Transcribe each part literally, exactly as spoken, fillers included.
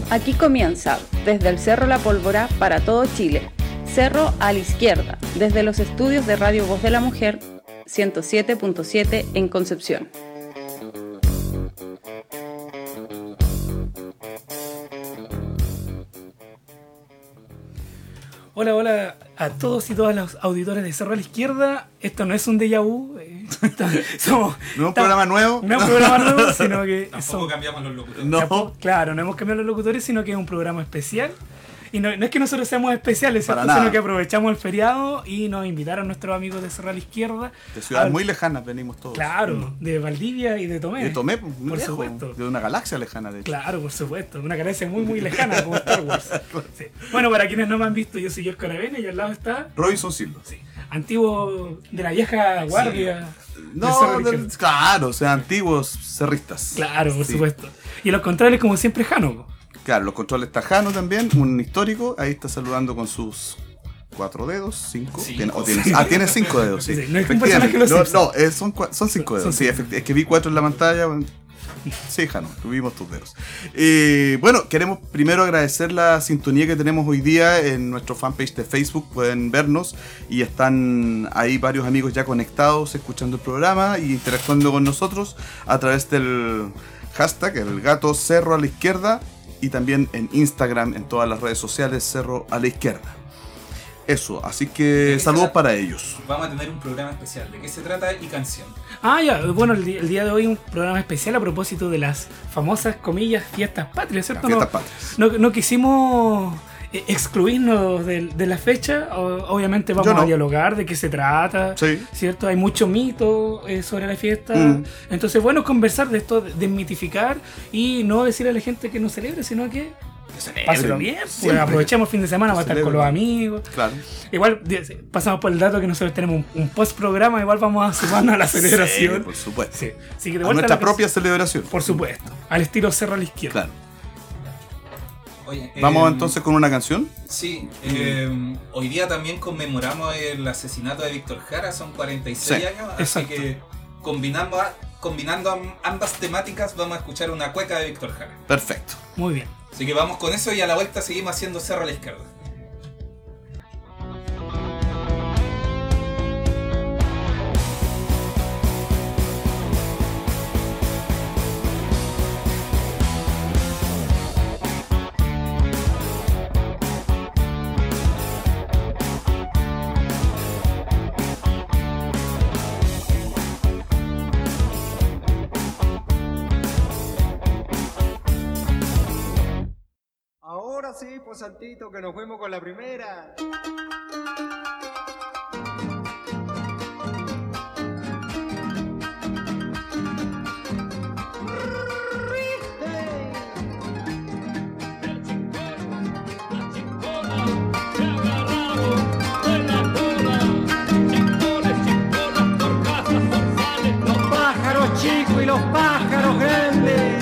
Aquí comienza, desde el Cerro La Pólvora para todo Chile, Cerro a la Izquierda, desde los estudios de Radio Voz de la Mujer, ciento siete punto siete en Concepción. Hola, hola a todos y todas los auditores de Cerro a la Izquierda. Esto no es un déjà vu. Eh, somos, no es un programa nuevo. No es un programa nuevo, sino que... Tampoco somos, cambiamos los locutores. No. Tampoco, claro, no hemos cambiado los locutores, sino que es un programa especial. Y no, no es que nosotros seamos especiales, ¿cierto? Sino que aprovechamos el feriado y nos invitaron nuestros amigos de Cerro a la Izquierda. De ciudades muy lejanas venimos todos. Claro, mm. de Valdivia y de Tomé. De Tomé, muy por lejos, supuesto. De una galaxia lejana, de hecho. Claro, por supuesto. Una galaxia muy, muy lejana, como Star Wars. Sí. Bueno, para quienes no me han visto, yo soy Jorge Aravena y al lado está... Robinson Silva. Sí. Antiguo de la vieja guardia. Sí. No, del, claro, o sea, antiguos cerristas. Claro, por sí. supuesto. Y los contrarios, como siempre, Jano. Claro, los controles Tajano también, un histórico, ahí está saludando con sus cuatro dedos, cinco. Sí. ¿Tiene, o tienes, ah, tiene cinco dedos, sí. Sí, no es un personaje que lo No, Simpson. no eh, son, son cinco dedos, Son sí, cinco. efectivamente. Es que vi cuatro en la pantalla. Sí, Jano, vimos tus dedos. Eh, bueno, queremos primero agradecer la sintonía que tenemos hoy día en nuestro fanpage de Facebook. Pueden vernos y están ahí varios amigos ya conectados, escuchando el programa y interactuando con nosotros a través del hashtag, el gato Cerro a la Izquierda, y también en Instagram, en todas las redes sociales, Cerro a la Izquierda. Eso, así que saludos para ellos. Vamos a tener un programa especial. ¿De qué se trata y canción? Ah, ya. Bueno, el día, el día de hoy un programa especial a propósito de las famosas, comillas, fiestas patrias, ¿cierto? Fiestas no, patrias. No, no quisimos excluirnos de, de la fecha. O, obviamente vamos no. a dialogar de qué se trata, Sí. ¿cierto? Hay mucho mito eh, sobre la fiesta. Mm. Entonces, bueno, conversar de esto, desmitificar y no decir a la gente que no celebre, sino que páselo bien, pues, Siempre. aprovechemos el fin de semana para estar con los Celebren. amigos. Claro. Igual pasamos por el dato que nosotros tenemos un, un post programa, igual vamos a sumarnos a la celebración. Sí, por supuesto. Sí. Así que de A vuelta nuestra la propia celebración. Por supuesto, al estilo Cerro a la Izquierda. Claro. Oye, Vamos eh, entonces con una canción. Sí, eh, hoy día también conmemoramos el asesinato de Víctor Jara, son cuarenta y seis Sí, años, exacto. así que combinando, combinando ambas temáticas vamos a escuchar una cueca de Víctor Jara. Perfecto. Muy bien. Así que vamos con eso y a la vuelta seguimos haciendo Cerro a la Izquierda. Ahora sí, pues Santito, que nos fuimos con la primera. Los pájaros chicos y los pájaros grandes.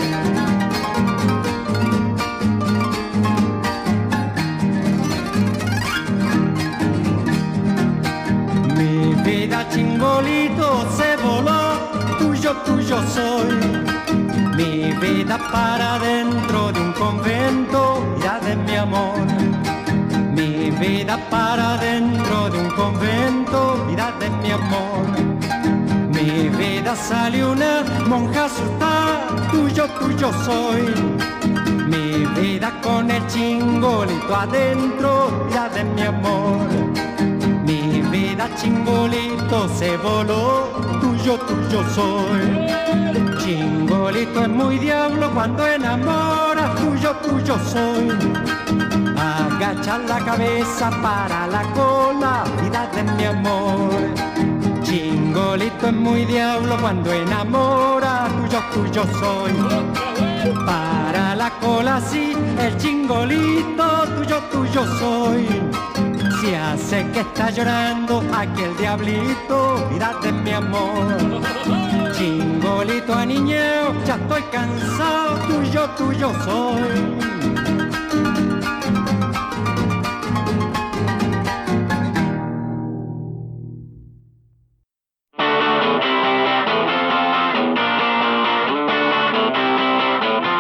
Mi vida chingolito se voló, tuyo, tuyo soy. Mi vida para dentro de un convento, ya de mi amor. Mi vida para dentro de un convento, ya de mi amor. Mi vida salió una monja asustada, tuyo, tuyo soy. Mi vida con el chingolito adentro, ya de mi amor. Mi vida chingolito se voló, tuyo, tuyo soy. Chingolito es muy diablo cuando enamora, tuyo, tuyo soy. Agacha la cabeza para la cola, vida de mi amor. Chingolito es muy diablo cuando enamora, tuyo, tuyo soy. Para la cola sí, el chingolito, tuyo, tuyo soy. Si hace que está llorando aquel diablito, vida de mi amor. Chingolito aniñeo, ya estoy cansado, tuyo, tuyo soy.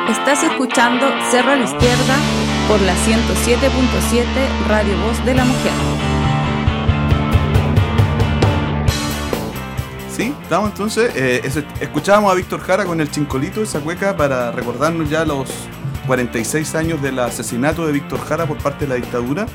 Estás escuchando Cerro a la Izquierda por la ciento siete punto siete Radio Voz de la Mujer. Sí, estamos entonces. Eh, ese, escuchábamos a Víctor Jara con el Chincolito, esa cueca, para recordarnos ya los cuarenta y seis años del asesinato de Víctor Jara por parte de la dictadura.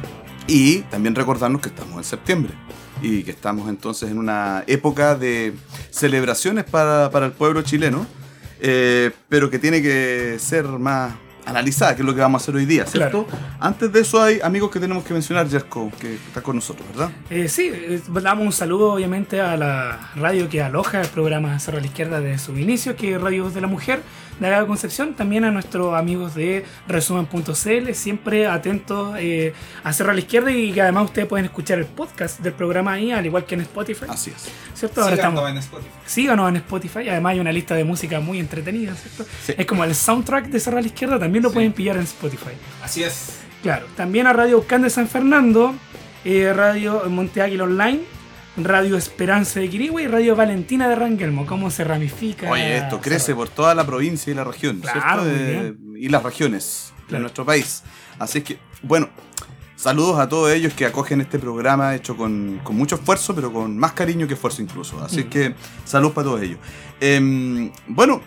Y también recordarnos que estamos en septiembre y que estamos entonces en una época de celebraciones para, para el pueblo chileno, eh, pero que tiene que ser más analizada, que es lo que vamos a hacer hoy día, ¿cierto? Claro. Antes de eso hay amigos que tenemos que mencionar, Jerko, que está con nosotros, ¿verdad? Eh, sí, eh, damos un saludo obviamente a la radio que aloja el programa Cerro a la Izquierda desde su inicio, que es Radio Voz de la Mujer, de la Concepción, también a nuestros amigos de resumen punto c l, siempre atentos eh, a Cerro a la Izquierda, y que además ustedes pueden escuchar el podcast del programa ahí, al igual que en Spotify. Así es. ¿Cierto? Ahora Síganos estamos... en Spotify. Síganos en Spotify, además hay una lista de música muy entretenida, ¿cierto? Sí. Es como el soundtrack de Cerro a la Izquierda, también lo sí. pueden pillar en Spotify. Así es. Claro, también a Radio Ucán de San Fernando, eh, Radio Monte Águila Online, Radio Esperanza de Quirihue y Radio Valentina de Rangelmo. ¿Cómo se ramifica? Oye, esto crece por toda la provincia y la región, claro, ¿cierto? Eh, y las regiones claro. de nuestro país. Así es que, bueno, saludos a todos ellos que acogen este programa hecho con, con mucho esfuerzo, pero con más cariño que esfuerzo incluso. Así mm. que, saludos para todos ellos. Eh, bueno,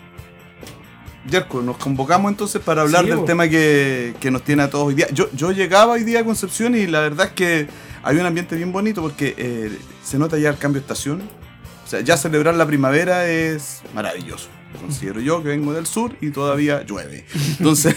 Jerko, nos convocamos entonces para hablar sí, del tema que, que nos tiene a todos hoy día. Yo, yo llegaba hoy día a Concepción y la verdad es que hay un ambiente bien bonito porque eh, se nota ya el cambio de estación. O sea, ya celebrar la primavera es maravilloso. Considero yo que vengo del sur y todavía llueve. Entonces,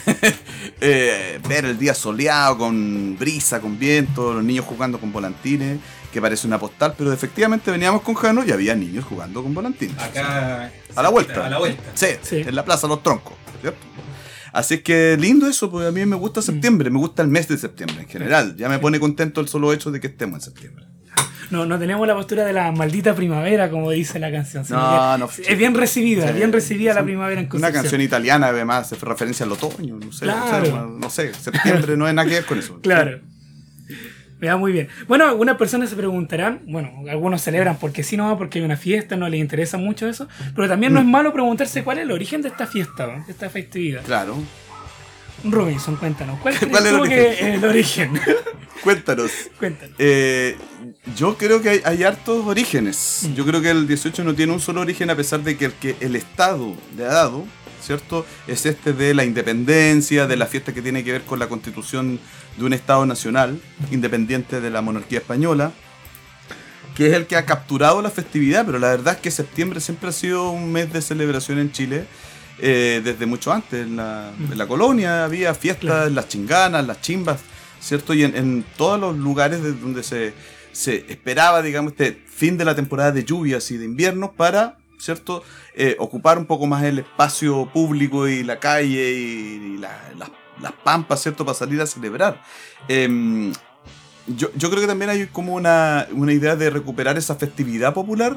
eh, ver el día soleado, con brisa, con viento, los niños jugando con volantines, que parece una postal, pero efectivamente veníamos con Jano y había niños jugando con volantines. Acá... A la vuelta. A la vuelta. Sí, sí. En la Plaza Los Troncos, ¿cierto? Así es que lindo eso, porque a mí me gusta septiembre, me gusta el mes de septiembre en general. Ya me pone contento el solo hecho de que estemos en septiembre. No, no tenemos la postura de la maldita primavera, como dice la canción. No, no. Es bien recibida, sí, bien recibida sí, la primavera en Concepción. Una canción italiana, además, hace referencia al otoño, no sé. Claro. O sea, no sé, septiembre no es nada que ver con eso. Claro. Me da muy bien. Bueno, algunas personas se preguntarán, bueno, algunos celebran porque sí, no, porque hay una fiesta, no les interesa mucho eso, pero también mm. no es malo preguntarse cuál es el origen de esta fiesta, ¿no? De esta festividad. Claro. Robinson, cuéntanos, ¿cuál, ¿Cuál es el origen? Que es el origen? Cuéntanos. Cuéntanos. Eh, yo creo que hay, hay hartos orígenes. Mm. Yo creo que el dieciocho no tiene un solo origen, a pesar de que el que el Estado le ha dado, ¿cierto? Es este de la independencia, de la fiesta que tiene que ver con la constitución de un Estado nacional, independiente de la monarquía española, que es el que ha capturado la festividad, pero la verdad es que septiembre siempre ha sido un mes de celebración en Chile, eh, desde mucho antes. En la, en la colonia había fiestas, claro. las chinganas, las chimbas, ¿cierto? Y en, en todos los lugares de donde se, se esperaba, digamos, este fin de la temporada de lluvias y de invierno para... ¿cierto? Eh, ocupar un poco más el espacio público y la calle y, y la, la, las pampas, ¿cierto? Para salir a celebrar. Eh, yo, yo creo que también hay como una, una idea de recuperar esa festividad popular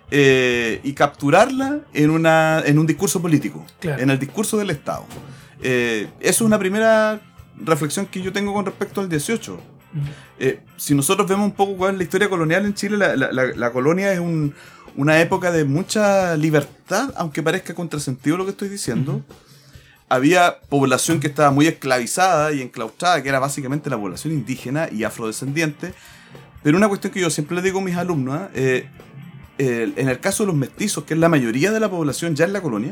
eh, y capturarla en, una, en un discurso político, claro. en el discurso del Estado. Eh, eso es una primera reflexión que yo tengo con respecto al dieciocho. Uh-huh. Eh, si nosotros vemos un poco cuál es la historia colonial en Chile, la, la, la, la colonia es un... una época de mucha libertad, aunque parezca contrasentido lo que estoy diciendo. Uh-huh. Había población que estaba muy esclavizada y enclaustrada, que era básicamente la población indígena y afrodescendiente. Pero una cuestión que yo siempre le digo a mis alumnos, eh, eh, en el caso de los mestizos, que es la mayoría de la población ya en la colonia,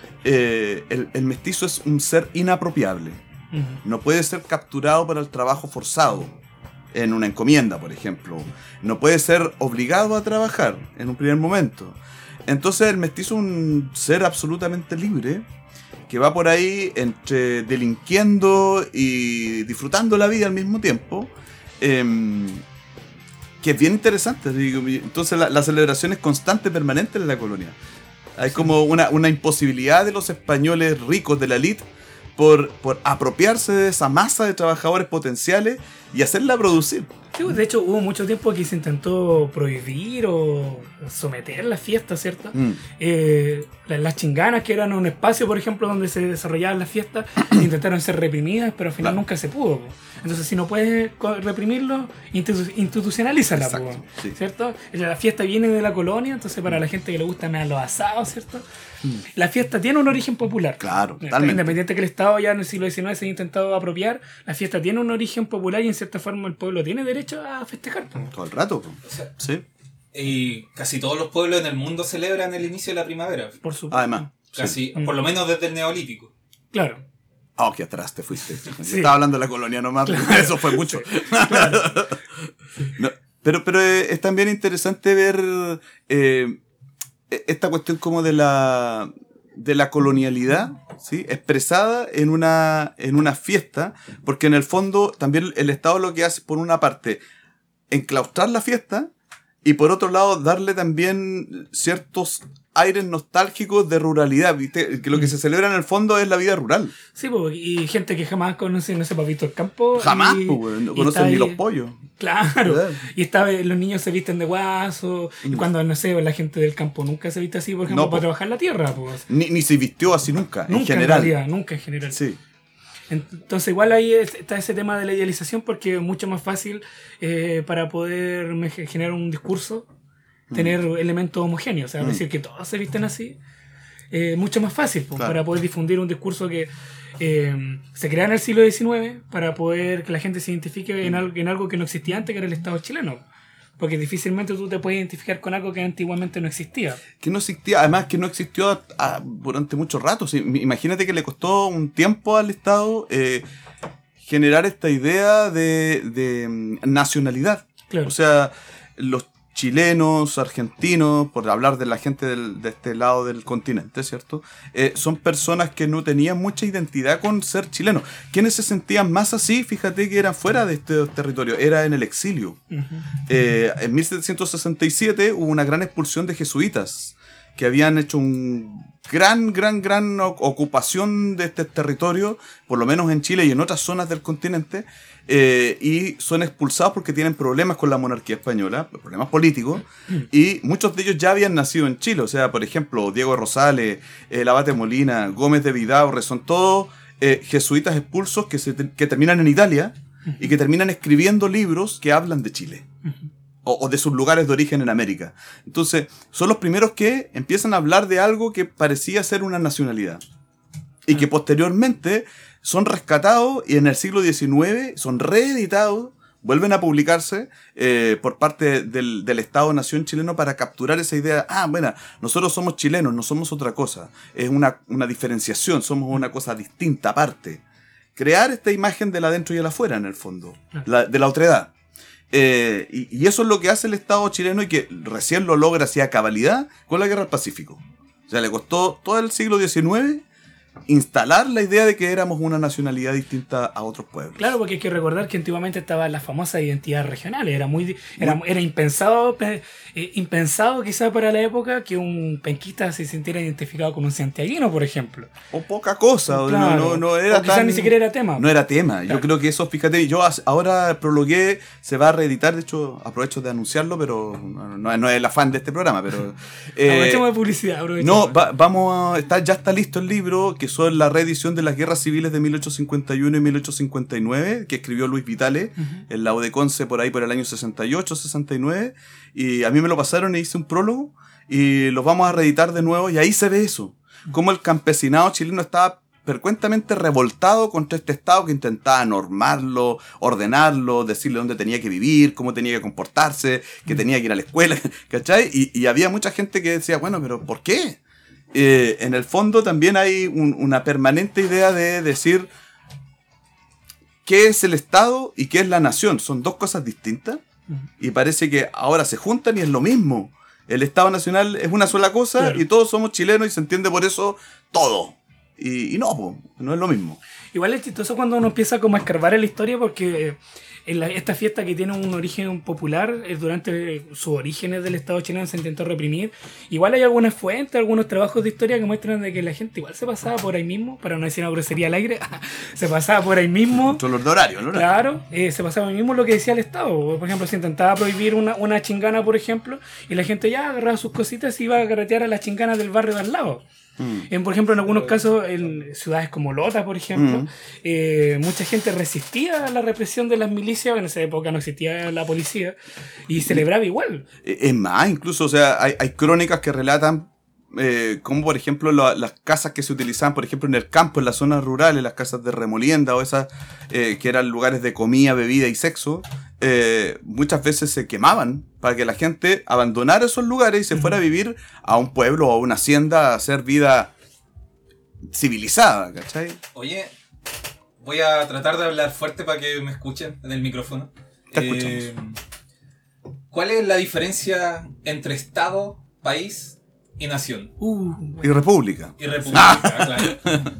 eh, el, el mestizo es un ser inapropiable. Uh-huh. No puede ser capturado para el trabajo forzado. En una encomienda, por ejemplo. No puede ser obligado a trabajar en un primer momento. Entonces el mestizo es un ser absolutamente libre que va por ahí entre delinquiendo y disfrutando la vida al mismo tiempo. Eh, que es bien interesante. Entonces la, la celebración es constante, permanente en la colonia. Hay como una, una imposibilidad de los españoles ricos de la élite Por, por apropiarse de esa masa de trabajadores potenciales y hacerla producir. Sí, de hecho hubo mucho tiempo que se intentó prohibir o someter las fiestas, ¿cierto? Mm. Eh, las, las chinganas, que eran un espacio, por ejemplo, donde se desarrollaban las fiestas, intentaron ser reprimidas, pero al final claro. nunca se pudo. Entonces, si no puedes reprimirlo, institu- institucionalízala, Exacto, sí. ¿cierto? La fiesta viene de la colonia, entonces para la gente que le gustan los asados, ¿cierto? La fiesta tiene un origen popular. Claro, Está totalmente. Independiente que el Estado ya en el siglo diecinueve se ha intentado apropiar, la fiesta tiene un origen popular y en cierta forma el pueblo tiene derecho a festejar. po. Todo el rato. po. O sea, Sí, y casi todos los pueblos en el mundo celebran el inicio de la primavera. Por supuesto. además. sí. Casi, Mm. por lo menos desde el Neolítico. Claro. Ah, qué atrás te fuiste. Yo Sí. estaba hablando de la colonia nomás, eso fue mucho. No, pero, pero eh, es también interesante ver eh, esta cuestión como de la de la colonialidad, ¿sí? Expresada en una, en una fiesta, porque en el fondo también el Estado lo que hace, por una parte, enclaustrar la fiesta, y por otro lado darle también ciertos aires nostálgicos de ruralidad, ¿viste? Que lo que se celebra en el fondo es la vida rural. Sí, po, y gente que jamás conoce, no sé, Papito el Campo. Jamás, y, pues, weón, no y conocen está ni ahí- los pollos. Claro. Claro. Y está, los niños se visten de guaso. Y Mm. cuando, no sé, la gente del campo nunca se viste así, por ejemplo, No, para po. trabajar la tierra. Pues. Ni, ni se vistió así nunca, Nunca en general. realidad, nunca en general. Sí. Entonces igual ahí es- está ese tema de la idealización porque es mucho más fácil eh, para poder me- generar un discurso, tener elementos homogéneos, o sea, Mm. decir que todos se visten así, eh, mucho más fácil pues, Claro. para poder difundir un discurso que eh, se crea en el siglo diecinueve para poder que la gente se identifique en algo, en algo que no existía antes, que era el Estado chileno. Porque difícilmente tú te puedes identificar con algo que antiguamente no existía. Que no existía, además que no existió a- a- durante mucho rato. Sí, imagínate que le costó un tiempo al Estado eh, generar esta idea de, de mm, nacionalidad. Claro. O sea, los chilenos, argentinos, por hablar de la gente del- de este lado del continente, ¿cierto? Eh, son personas que no tenían mucha identidad con ser chilenos. Quienes se sentían más así, fíjate que eran fuera de este territorio, era en el exilio. Ujú. Eh, en mil setecientos sesenta y siete hubo una gran expulsión de jesuitas que habían hecho un gran, gran, gran o- ocupación de este territorio, por lo menos en Chile y en otras zonas del continente, eh, y son expulsados porque tienen problemas con la monarquía española, problemas políticos, y muchos de ellos ya habían nacido en Chile. O sea, por ejemplo, Diego Rosales, el Abate Molina, Gómez de Vidaurre, son todos eh, jesuitas expulsos que, se te- que terminan en Italia y que terminan escribiendo libros que hablan de Chile. O, o de sus lugares de origen en América. Entonces, son los primeros que empiezan a hablar de algo que parecía ser una nacionalidad. Y que posteriormente son rescatados y en el siglo diecinueve son reeditados, vuelven a publicarse eh, por parte del, del Estado-Nación chileno para capturar esa idea. Ah, bueno, nosotros somos chilenos, no somos otra cosa. Es una, una diferenciación, somos una cosa distinta, aparte. Crear esta imagen del adentro y el afuera, en el fondo, la, de la otredad. Eh, y, y eso es lo que hace el Estado chileno y que recién lo logra así a cabalidad con la Guerra del Pacífico. O sea, le costó todo el siglo diecinueve instalar la idea de que éramos una nacionalidad distinta a otros pueblos. Claro, porque hay que recordar que antiguamente estaban las famosas identidades regionales. Era muy, era, era impensado, pe- eh, impensado quizá para la época que un penquista se sintiera identificado con un santiaguino, por ejemplo. O poca cosa, o Claro. no, no, no era O quizás tan- ni siquiera era tema. No era tema. Claro. Yo creo que eso, fíjate, yo as- ahora prologué, se va a reeditar, de hecho aprovecho de anunciarlo, pero no, no, no es el afán de este programa, pero... eh, Aprovechemos de publicidad. aprovechemos. No, va- vamos a, está, ya está listo el libro, que son la reedición de las guerras civiles de mil ochocientos cincuenta y uno y mil ochocientos cincuenta y nueve, que escribió Luis Vitale, en la U de Conce por ahí por el año sesenta y ocho, sesenta y nueve, y a mí me lo pasaron e hice un prólogo, y los vamos a reeditar de nuevo, y ahí se ve eso, cómo el campesinado chileno estaba frecuentemente revoltado contra este Estado que intentaba normarlo, ordenarlo, decirle dónde tenía que vivir, cómo tenía que comportarse, que tenía que ir a la escuela, ¿cachai? Y, y había mucha gente que decía, bueno, pero ¿por qué? Eh, en el fondo también hay un- una permanente idea de decir qué es el Estado y qué es la nación. Son dos cosas distintas y parece que ahora se juntan y es lo mismo. El Estado Nacional es una sola cosa Claro. y todos somos chilenos y se entiende por eso todo. Y, y no, po, no es lo mismo. Igual es chistoso cuando uno empieza como a escarbar en la historia porque eh, en la- esta fiesta que tiene un origen popular, eh, durante sus orígenes del Estado chileno se intentó reprimir. Igual hay algunas fuentes, algunos trabajos de historia que muestran de que la gente igual se pasaba por ahí mismo, para no decir una grosería al aire, se pasaba por ahí mismo. Control de horario, ¿no? Claro, eh, se pasaba ahí mismo lo que decía el Estado. Por ejemplo, se intentaba prohibir una, una chingana, por ejemplo, y la gente ya agarraba sus cositas y iba a carretear a las chinganas del barrio de al lado. Mm. En, por ejemplo, en algunos casos, en ciudades como Lota, por ejemplo, Mm. eh, mucha gente resistía a la represión de las milicias. En esa época no existía la policía y celebraba igual. Eh, Es más, incluso, o sea, hay, hay crónicas que relatan eh, como por ejemplo la, las casas que se utilizaban, por ejemplo, en el campo, en las zonas rurales, las casas de remolienda o esas eh, que eran lugares de comida, bebida y sexo, eh, muchas veces se quemaban para que la gente abandonara esos lugares y se fuera a vivir a un pueblo o a una hacienda a hacer vida civilizada, ¿cachai? Oye, voy a tratar de hablar fuerte para que me escuchen en el micrófono. Te escuchamos. Eh, ¿Cuál es la diferencia entre Estado, país y nación? Uh, Y república. Y república, claro.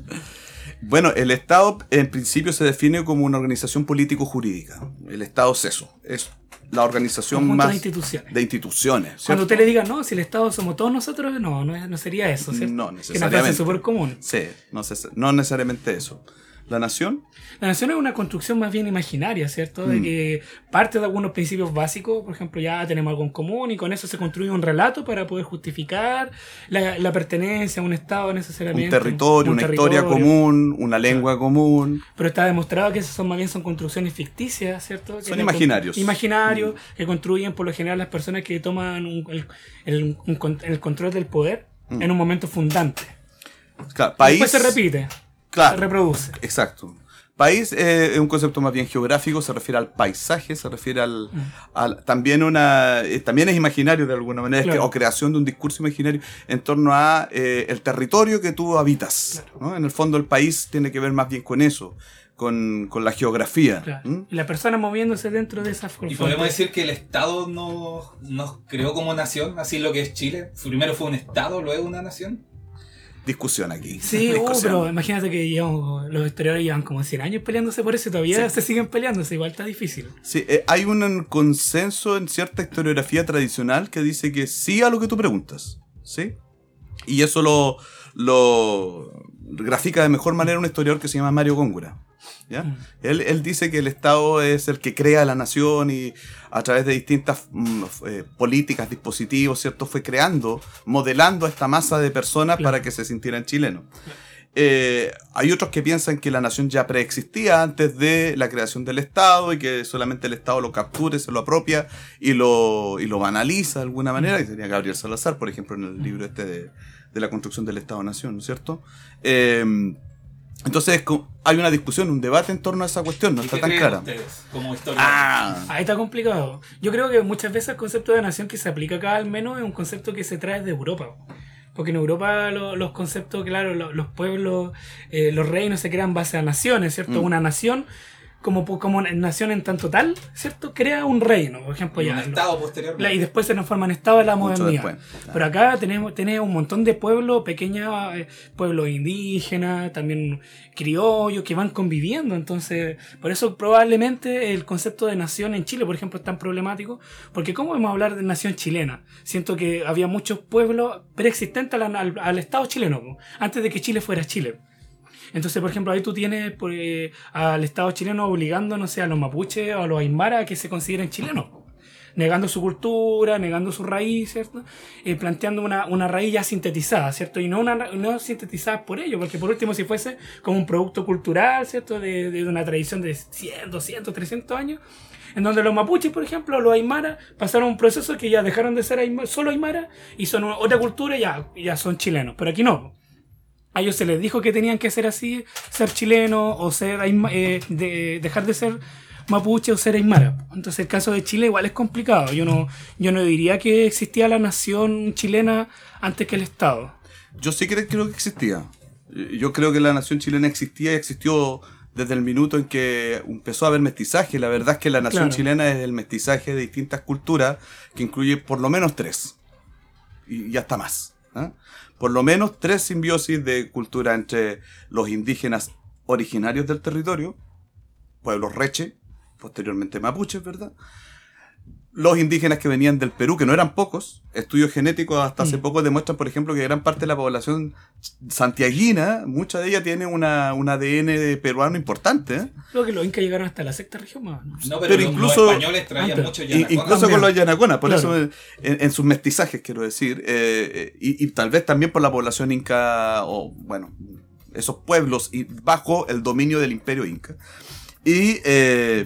Bueno, el Estado en principio se define como una organización político-jurídica. El Estado es eso, es la organización conjunto más de instituciones. de instituciones, ¿cierto? Cuando usted le diga, no, si el Estado somos todos nosotros, no, no, no sería eso, ¿cierto? No Que es una necesariamente. frase súper común. Sí, no, sé- no necesariamente eso. ¿La nación? La nación es una construcción más bien imaginaria, ¿cierto? De Mm. que parte de algunos principios básicos, por ejemplo, ya tenemos algo en común y con eso se construye un relato para poder justificar la, la pertenencia a un Estado Un necesariamente. territorio, un una historia territorio. común, una lengua común. Pero está demostrado que esas son más bien son construcciones ficticias, ¿cierto? Que Son la- imaginarios. Imaginarios, que construyen por lo general las personas que toman un- el, el- un con- el control del poder Mm. en un momento fundante. Claro, país. Después se repite, Claro, se reproduce. exacto. País eh, es un concepto más bien geográfico, se refiere al paisaje, se refiere al, al- también una eh, también es imaginario de alguna manera, es que- Claro. o creación de un discurso imaginario en torno a eh, el territorio que tú habitas, ¿no? En el fondo el país tiene que ver más bien con eso, con, con la geografía. Claro. ¿Mm? Y la persona moviéndose dentro de esa Y podemos decir que el Estado nos, nos creó como nación, así lo que es Chile. Primero fue un Estado, luego una nación. Discusión aquí. Sí, uh, Discusión. pero imagínate que llevamos, los historiadores llevan como cien años peleándose por eso y todavía Sí. se siguen peleándose, igual está difícil. Sí, eh, hay un consenso en cierta historiografía tradicional que dice que sí a lo que tú preguntas, ¿sí? Y eso lo, lo grafica de mejor manera un historiador que se llama Mario Góngora, ¿ya? Mm. Él, él dice que el Estado es el que crea la nación y a través de distintas mm, eh, políticas, dispositivos, ¿cierto? Fue creando, modelando a esta masa de personas Claro. para que se sintieran chilenos. Eh, hay otros que piensan que la nación ya preexistía antes de la creación del Estado y que solamente el Estado lo capture, se lo apropia y lo, y lo banaliza de alguna manera, que sería Gabriel Salazar, por ejemplo, en el libro este de, de la construcción del Estado-Nación, ¿no es cierto? Eh, entonces co- hay una discusión, un debate en torno a esa cuestión, no ¿Y está qué tan creen clara. ustedes como historiadores? Ah, Ahí está complicado. Yo creo que muchas veces el concepto de nación que se aplica acá al menos es un concepto que se trae de Europa. Porque en Europa lo- los conceptos, claro, lo- los pueblos, eh, los reinos se crean base a naciones, ¿cierto? Mm. Una nación, como, como nación en tanto tal, ¿cierto? Crea un reino, por ejemplo. Y ya, un lo- Estado posteriormente. La- y después se nos forma en estado de la Mucho modernidad. después, claro. Pero acá tenemos, tenemos un montón de pueblos, pequeños eh, pueblos indígenas, también criollos, que van conviviendo. Entonces, por eso probablemente el concepto de nación en Chile, por ejemplo, es tan problemático. Porque ¿cómo vamos a hablar de nación chilena? Siento que había muchos pueblos preexistentes al, al- al Estado chileno, po, antes de que Chile fuera Chile. Entonces, por ejemplo, ahí tú tienes pues, al Estado chileno obligando, no sé, a los mapuches o a los aymara a que se consideren chilenos. Negando su cultura, negando su raíz, ¿cierto? Eh, planteando una, una raíz ya sintetizada, ¿cierto? Y no, una, no sintetizada por ello, porque por último si fuese como un producto cultural, ¿cierto? De, de una tradición de cien, doscientos, trescientos años, en donde los mapuches, por ejemplo, los aymara, pasaron un proceso que ya dejaron de ser aymara, solo aymara y son una- otra cultura y ya, ya son chilenos. Pero aquí no. A ellos se les dijo que tenían que ser así, ser chilenos o ser aima- eh, de, dejar de ser mapuche o ser aymara. Entonces el caso de Chile igual es complicado. Yo no, yo no diría que existía la nación chilena antes que el Estado. yo sí creo, creo que existía. Yo creo que la nación chilena existía y existió desde el minuto en que empezó a haber mestizaje. La verdad es que la nación Claro. chilena es el mestizaje de distintas culturas que incluye por lo menos tres. Y, y hasta más. ¿eh? Por lo menos tres simbiosis de cultura entre los indígenas originarios del territorio, pueblos reche, posteriormente mapuches, ¿verdad? Los indígenas que venían del Perú, que no eran pocos, estudios genéticos hasta hace Mm. poco demuestran, por ejemplo, que gran parte de la población santiaguina, mucha de ella tiene una, un A D N peruano importante. ¿eh? Creo que los incas llegaron hasta la sexta región más. ¿no? No, pero, pero los, incluso- los españoles traían antes- mucho I- yanacona. incluso también. con los yanaconas, por Claro. eso en, en sus mestizajes, quiero decir, eh, eh, y, y tal vez también por la población inca, o bueno, esos pueblos y bajo el dominio del imperio inca. Y, eh,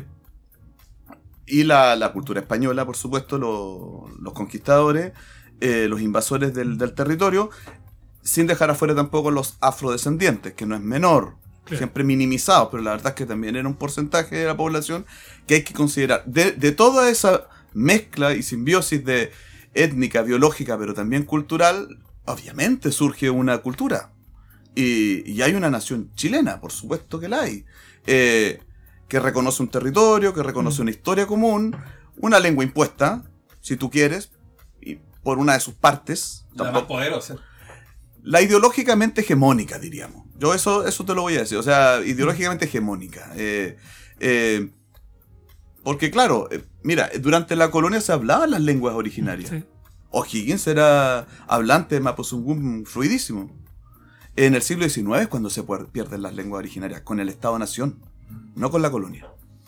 y la, la cultura española, por supuesto, lo- los conquistadores, eh, los invasores del, del territorio, sin dejar afuera tampoco los afrodescendientes, que no es menor, Claro. siempre minimizados, pero la verdad es que también era un porcentaje de la población que hay que considerar. De, de toda esa mezcla y simbiosis de étnica, biológica, pero también cultural, obviamente surge una cultura. Y, y hay una nación chilena, por supuesto que la hay, eh, que reconoce un territorio, que reconoce una historia común, una lengua impuesta, si tú quieres, y por una de sus partes. La más Tampoco, poderosa. la ideológicamente hegemónica, diríamos. Yo eso, eso te lo voy a decir. O sea, ideológicamente hegemónica. Eh, eh, porque claro, eh, mira, durante la colonia se hablaban las lenguas originarias. Sí. O'Higgins era hablante de Mapuzungún fluidísimo. En el siglo diecinueve es cuando se puer- pierden las lenguas originarias, con el Estado-Nación, no con la colonia.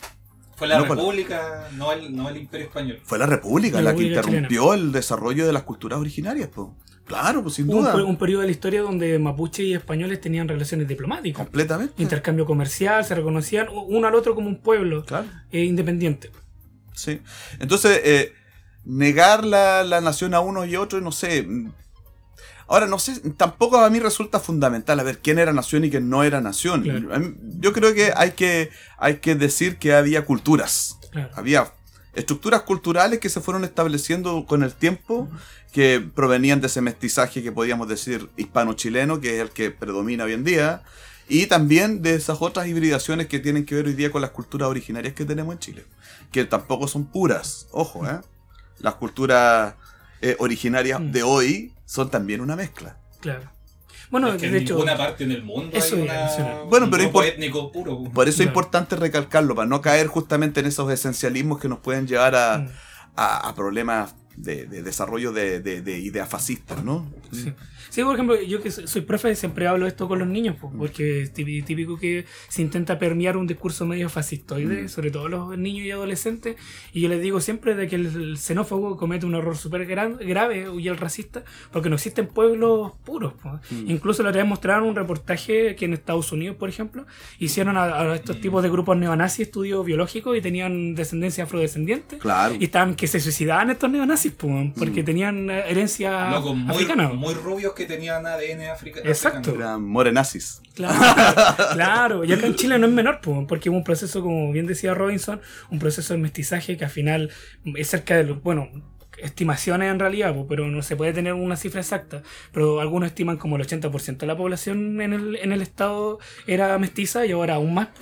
Fue la No, con- República, no el, no el Imperio Español. Fue la República La la que República interrumpió el desarrollo de las culturas originarias, po. Claro, pues sin Hubo un, duda. per- un periodo de la historia donde mapuche y españoles tenían relaciones diplomáticas, Completamente. intercambio comercial, se reconocían uno al otro como un pueblo Claro. eh, independiente. Sí. Entonces, eh, negar la, la nación a uno y otro, no sé. mm, Ahora, no sé, tampoco a mí resulta fundamental a ver quién era nación y quién no era nación. Claro. A mí- Yo creo que hay, que hay que decir que había culturas. Claro. Había estructuras culturales que se fueron estableciendo con el tiempo, que provenían de ese mestizaje que podíamos decir hispano-chileno, que es el que predomina hoy en día, y también de esas otras hibridaciones que tienen que ver hoy día con las culturas originarias que tenemos en Chile, que tampoco son puras, ojo, ¿eh? Las culturas eh, originarias Mm. de hoy son también una mezcla. Claro. Bueno, Es que de en hecho, ninguna parte en el mundo eso hay iba a una, mencionar. Bueno, un pero grupo impor- étnico puro. Por eso es Claro. importante recalcarlo, para no caer justamente en esos esencialismos que nos pueden llevar a, Mm. a, a problemas de, de desarrollo de, de, de ideas fascistas, ¿no? Sí. Sí, por ejemplo, yo que soy soy profe siempre hablo esto con los niños, pues, porque es típi- típico que se intenta permear un discurso medio fascistoide, Mm. sobre todo los niños y adolescentes, y yo les digo siempre de que el, el xenófobo comete un error súper gran- grave, y el racista, porque no existen pueblos puros. Pues. Mm. Incluso la otra vez mostraron un reportaje que en Estados Unidos, por ejemplo, hicieron a, a estos tipos de grupos neonazis estudios biológicos y tenían descendencia afrodescendiente, Claro. y estaban que se suicidaban estos neonazis, pues, porque Mm. tenían eh, herencia Loco, muy, africana. muy rubios que tenían A D N africano. Exacto. Eran morenazis. Claro, claro, y acá en Chile no es menor, po, porque hubo un proceso, como bien decía Robinson, un proceso de mestizaje que al final es cerca de los, bueno, estimaciones en realidad, po, pero no se puede tener una cifra exacta, pero algunos estiman como el ochenta por ciento de la población en el, en el estado era mestiza y ahora aún más. Po.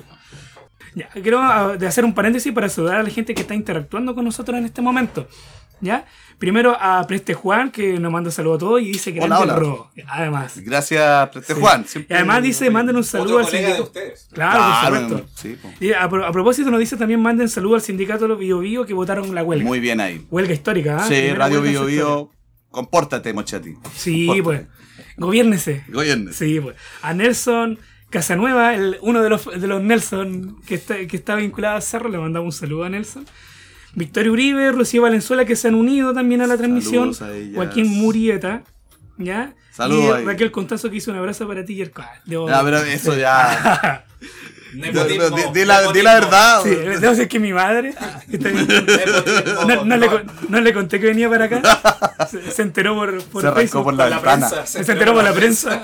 Ya, quiero ah, de hacer un paréntesis para saludar a la gente que está interactuando con nosotros en este momento. ¿Ya? Primero a Preste Juan, que nos manda saludos a todos y dice que Hola, grande hola. Ro. Además. Gracias, Preste Sí. Juan. Y Siempre- además dice, manden un saludo Otro al colega de sindicato. ustedes. Claro, Claro, por supuesto. sí, po. Y a, pro- a propósito nos dice también, manden saludo al sindicato de los Bio Bio que votaron la huelga. Muy bien ahí. Huelga histórica, ¿ah? Sí, Primera Radio huelga en Bio su historia. Bio, compórtate, mochati. Sí, Compórtate. pues. Gobiérnese. Gobierne. Sí, pues. A Nelson Casanueva, el, uno de los, de los Nelson que está, que está vinculado a Cerro, le mandamos un saludo a Nelson. Victoria Uribe, Rocío Valenzuela, que se han unido también a la transmisión. Saludos a ellas. Joaquín Murieta, ¿ya? Saludos Y ahí. Raquel Constanzo, que hizo un abrazo para ti y el Debo- Ah, pero eso ya. Nepotismo, Di- di- di la- di la nepotismo. verdad. Sí, debo decir que mi madre, que está bien- Nepotismo, no, no le, no. con- no le conté que venía para acá. Se, se enteró por, por Se arrancó Facebook. por la La ventana. prensa. Se enteró por la prensa.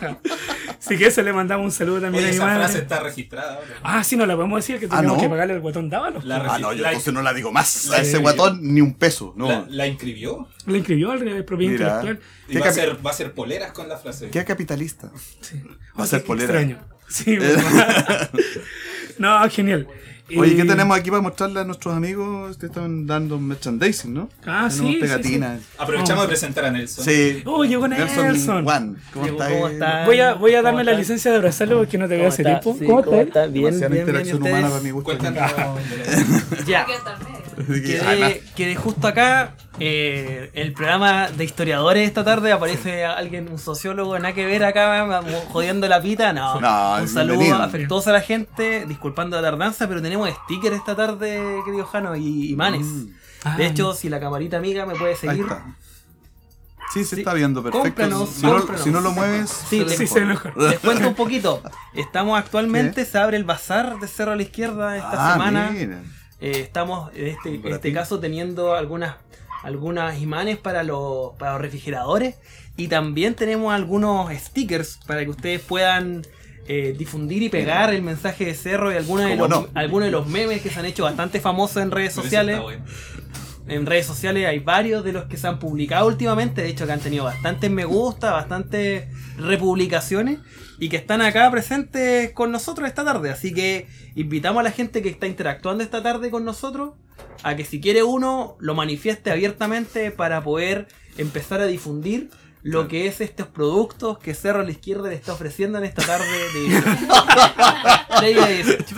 Así que eso le mandamos un saludo también Oye, a mi esa madre. frase está registrada ahora. Ah, sí, no la podemos decir que Ah, tenemos ¿no? que pagarle al guatón Dávalos. La Ah, no, yo La- entonces no la digo más. la- A ese guatón ni un peso. No. ¿La, la inscribió? Le inscribió al de propiedad Mira. intelectual. Y ¿Qué va a, capi- ser, va a ser poleras con la frase. Qué capitalista. Sí. Va a Oh, ser qué polera. extraño. Sí, bueno. No, genial. Oye, ¿qué Eh, tenemos aquí para mostrarle a nuestros amigos que están dando merchandising, no? Ah, Tenemos sí, sí, pegatinas. Aprovechamos Oh. de presentar a Nelson. Sí. Oh, llegó Nelson. Juan, ¿cómo Llegó, estás? ¿cómo estás? Voy a, voy a ¿Cómo darme la estás? licencia de abrazarlo porque no te veo hace está? tiempo. Sí, ¿Cómo estás? estás? Bien, Demasiada bien, bien. interacción ¿y humana ustedes? para mi gusto. Cuéntanos. Ya, Que- además, quedé, quedé justo acá. eh, el programa de historiadores esta tarde. Aparece alguien, un sociólogo, nada que ver acá, mo- jodiendo la pita. No, No, un saludo bienvenido. afectuoso a la gente. Disculpando la tardanza, pero tenemos sticker esta tarde, querido Jano, y imanes. Mm. Ah, De hecho, si la camarita amiga me puede ahí seguir. está. Sí, se Sí. está viendo perfecto. Cómpranos, si, no, cómpranos. si no lo mueves, Sí, se les- Sí, se ve mejor. Les cuento un poquito. Estamos actualmente, se abre el bazar de Cerro a la Izquierda esta Ah, semana. mira. Eh, estamos en este, en Para este ti. caso teniendo algunas algunos imanes para los, para los refrigeradores y también tenemos algunos stickers para que ustedes puedan eh, difundir y pegar el mensaje de Cerro y algunos de, ¿Cómo los, no? algunos de los memes que se han hecho bastante famosos en redes Pero eso sociales. está bueno. En redes sociales hay varios de los que se han publicado últimamente, de hecho que han tenido bastantes me gusta, bastantes republicaciones y que están acá presentes con nosotros esta tarde. Así que invitamos a la gente que está interactuando esta tarde con nosotros a que si quiere uno lo manifieste abiertamente para poder empezar a difundir lo que es estos productos que Cerro a la Izquierda le está ofreciendo en esta tarde de dieciocho.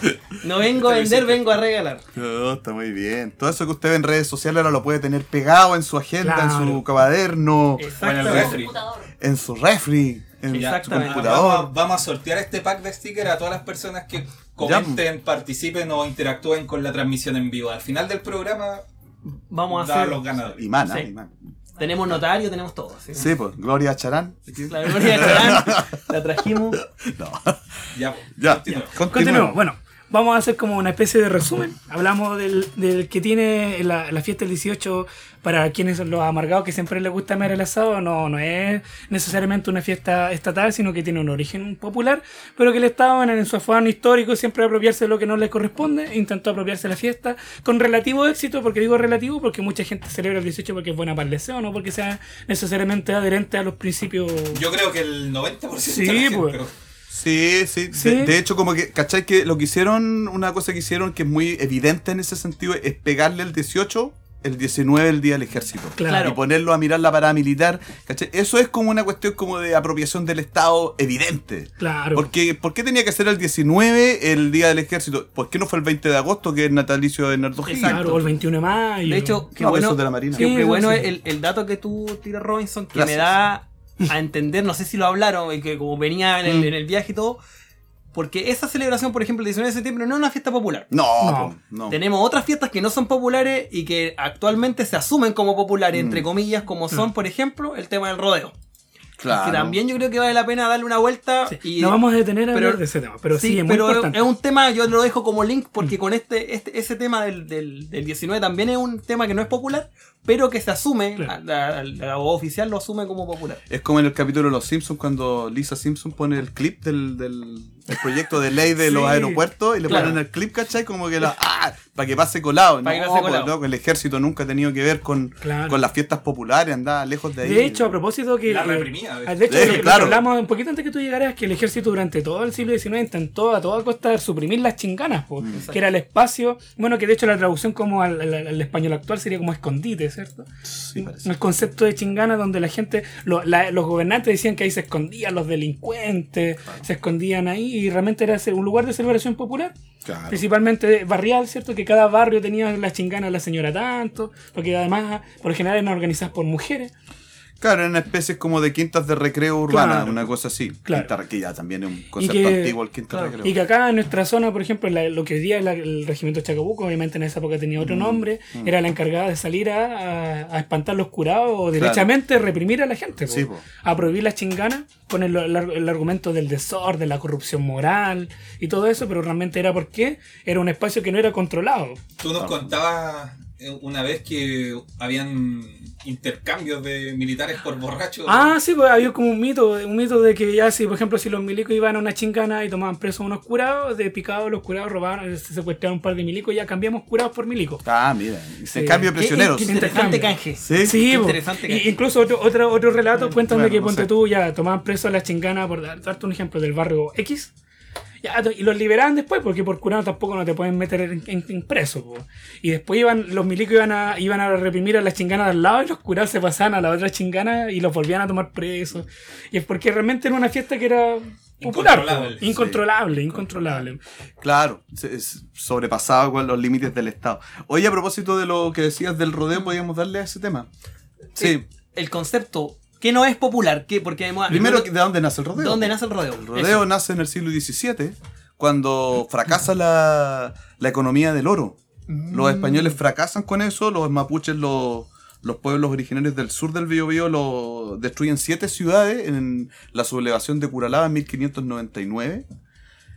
No vengo a vender, vengo a regalar. No, está muy bien. Todo eso que usted ve en redes sociales ahora lo puede tener pegado en su agenda, Claro. en su cuaderno, Bueno, el Exactamente. refri. en su refri, en su Exactamente. computador. Vamos, vamos a sortear este pack de stickers a todas las personas que comenten, participen o interactúen con la transmisión en vivo. Al final del programa Vamos a da hacer. los ganadores. Y mana, Sí. y mana. Tenemos notario, tenemos todo. ¿sí? Sí, pues, Gloria Charán. La memoria de Charán, la trajimos. No. Ya, pues, Ya, continúa. Continuemos. continuemos. Bueno, vamos a hacer como una especie de resumen. Hablamos del, del que tiene la, la fiesta del dieciocho para quienes son los amargados que siempre les gusta comer el asado. No, no es necesariamente una fiesta estatal, sino que tiene un origen popular, pero que el Estado en, en su afán histórico siempre apropiarse de lo que no le corresponde, intentó apropiarse de la fiesta con relativo éxito. Porque digo relativo porque mucha gente celebra el dieciocho porque es buena para el deseo, no porque sea necesariamente adherente a los principios. Yo creo que el noventa por ciento Sí, de la gente, pues. pero Sí, sí. Sí. De, de hecho, como que, ¿cachai? Que lo que hicieron, una cosa que hicieron que es muy evidente en ese sentido, es pegarle el dieciocho, el diecinueve el día del ejército. Claro. Y ponerlo a mirar la parada militar, ¿cachai? Eso es como una cuestión como de apropiación del Estado evidente. Claro. Porque, ¿por qué tenía que ser el diecinueve el día del ejército? ¿Por qué no fue el veinte de agosto, que es natalicio de Bernardo Higgins? Claro, o el veintiuno de mayo. De hecho, qué No, bueno, eso es de la Marina. qué- Sí, qué bueno sí. es el, el dato que tú tiras, Robinson, que Gracias. me da a entender, no sé si lo hablaron, y que como venía en el, Mm. en el viaje y todo, porque esa celebración, por ejemplo, el diecinueve de septiembre, no es una fiesta popular. No, No. po, no. Tenemos otras fiestas que no son populares y que actualmente se asumen como populares, Mm. entre comillas, como son, por ejemplo, el tema del rodeo. Claro. Que también yo creo que vale la pena darle una vuelta. Sí, Y, no vamos a detener a pero- hablar de ese tema, pero sí, sí, es muy pero importante. es un tema, yo lo dejo como link porque con este, este ese tema del, del, del diecinueve también es un tema que no es popular, pero que se asume, Claro. la, la- la voz oficial lo asume como popular. Es como en el capítulo de Los Simpsons cuando Lisa Simpson pone el clip del, del, del proyecto de ley de Sí, los aeropuertos y le claro. ponen el clip, ¿cachai? Como que la, ¡ah! Para que pase colado. Para que no, pase pues, colado. no, el ejército nunca ha tenido que ver con, Claro. con las fiestas populares, andaba lejos de ahí. De hecho, a propósito que... La eh, reprimía, de de hecho, Sí, lo, lo claro. que hablamos un poquito antes que tú llegaras, que el ejército durante todo el siglo diecinueve intentó a toda costa suprimir las chinganas, po, Mm. que era el espacio, bueno, que de hecho la traducción como al, al- al español actual sería como escondite, ¿cierto? Sí, parece. El concepto de chingana donde la gente, lo- la- los gobernantes decían que ahí se escondían los delincuentes, se escondían ahí y realmente era un lugar de celebración popular. Claro. Principalmente barrial, ¿cierto? Que cada barrio tenía la chingana de la señora tanto, porque además, por lo general, eran organizadas por mujeres. Claro, eran especies como de quintas de recreo urbana, Claro. una cosa así. Claro. Quinta, que ya también es un concepto que- antiguo, el quinta claro, recreo. Y que acá en nuestra zona, por ejemplo, la- lo que hoy día es la- el regimiento Chacabuco, obviamente en esa época tenía otro nombre, era la encargada de salir a, a- a espantar los curados o derechamente reprimir a la gente, po. Sí, po. A prohibir las chinganas con el, el- el argumento del desorden, la corrupción moral y todo eso, pero realmente era porque era un espacio que no era controlado. tú nos contabas eh, una vez que habían intercambios de militares por borrachos. Ah, sí, pues había como un mito, un mito de que ya si, por ejemplo, si los milicos iban a una chingana y tomaban presos a unos curados, de picado los curados robaban, se secuestraban un par de milicos y ya cambiamos curados por milicos. Ah, mira. Y se Sí. cambio de Qué- prisioneros. qué interesante Intercambio. canje. Sí. Sí, Qué po. interesante que- Y incluso otro, otro, otro relato cuentan Bueno, de que no ponte sé. tú ya tomaban presos a la chingana por dar- darte un ejemplo del barrio X. Ya, y los liberaban después porque por curado tampoco no te pueden meter en, en- en preso, po. Y después iban los milicos iban a, iban a reprimir a las chinganas de al lado y los curados se pasaban a la otra chingana y los volvían a tomar presos. Y es porque realmente era una fiesta que era popular, po. Incontrolable, sí. incontrolable, incontrolable. Claro, se- es- sobrepasado con los límites del Estado. Oye, a propósito de lo que decías del rodeo, podríamos darle a ese tema. Sí. El concepto, que no es popular, que porque además- Primero, ¿de dónde nace el rodeo? ¿de dónde nace el rodeo? El rodeo nace en el siglo diecisiete, cuando fracasa la, la economía del oro. Los españoles fracasan con eso, los mapuches, los, los pueblos originarios del sur del Biobío, lo destruyen siete ciudades en la sublevación de Curalaba en mil quinientos noventa y nueve.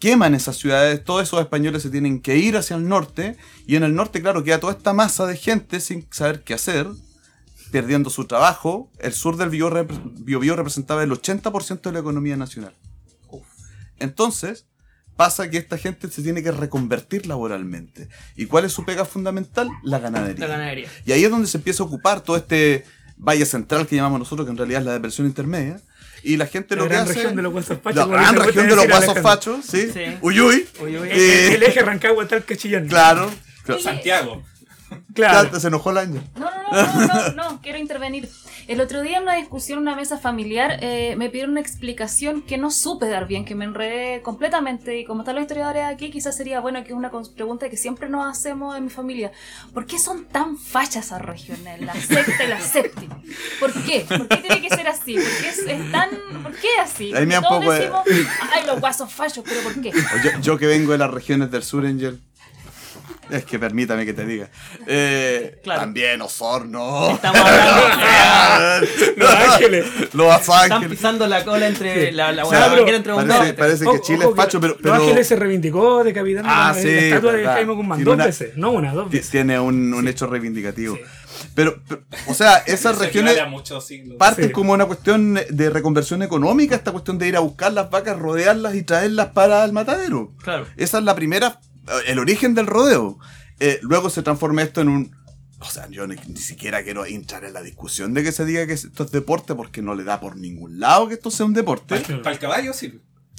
queman esas ciudades, todos esos españoles se tienen que ir hacia el norte, y en el norte, claro, queda toda esta masa de gente sin saber qué hacer, perdiendo su trabajo. El sur del Biobío representaba el ochenta por ciento de la economía nacional. Entonces, pasa que esta gente se tiene que reconvertir laboralmente. ¿Y cuál es su pega fundamental? La ganadería. La ganadería. Y ahí es donde se empieza a ocupar todo este valle central que llamamos nosotros, que en realidad es la depresión intermedia. Y la gente La lo que gran hace... región de los guasos fachos. La como gran dice región de usted, los decir guasos Alejandro. fachos, ¿sí? Sí. Uyuy. Uy, uy. Eh, El, el eje Rancagua tal Cachillán. Claro. Santiago. Claro. Ya, se enojó el año. No, no, no, no, no, no, quiero intervenir. El otro día en una discusión, en una mesa familiar, eh, me pidieron una explicación que no supe dar bien, que me enredé completamente. Y como están los historiadores aquí, quizás sería bueno que es una pregunta que siempre nos hacemos en mi familia. ¿Por qué son tan fachas esas regiones, la sexta y la séptima? ¿Por qué? ¿Por qué tiene que ser así? ¿Por qué es, es tan, ¿por qué así? Ahí me Porque da un todos poco de- decimos, ay, los guasos fachos, pero ¿por qué? Yo, yo que vengo de las regiones del sur, Angel. Es que permítame que te diga. Eh, Claro. También Osorno. Estamos hablando. Los Ángeles. Los Están Ángeles. pisando la cola entre la, la, Sí, la pero frontera entre un Parece, norte. parece que Ojo, Chile ojo, es facho, pero... Los pero Ángeles se reivindicó de capitán Ah, de sí, la estatua de verdad. Jaime Guzmán Tiene dos una- veces, no una, dos ti- veces. tiene un, un hecho reivindicativo. Pero, pero, o sea, esas Se regiones equivale a muchos siglos. parten Sí. como una cuestión de reconversión económica, esta cuestión de ir a buscar las vacas, rodearlas y traerlas para el matadero. Claro. Esa es la primera, el origen del rodeo. Eh, luego se transforma esto en un... O sea, yo ni, ni siquiera quiero entrar en la discusión de que se diga que esto es deporte, porque no le da por ningún lado que esto sea un deporte. Para el caballo, sí.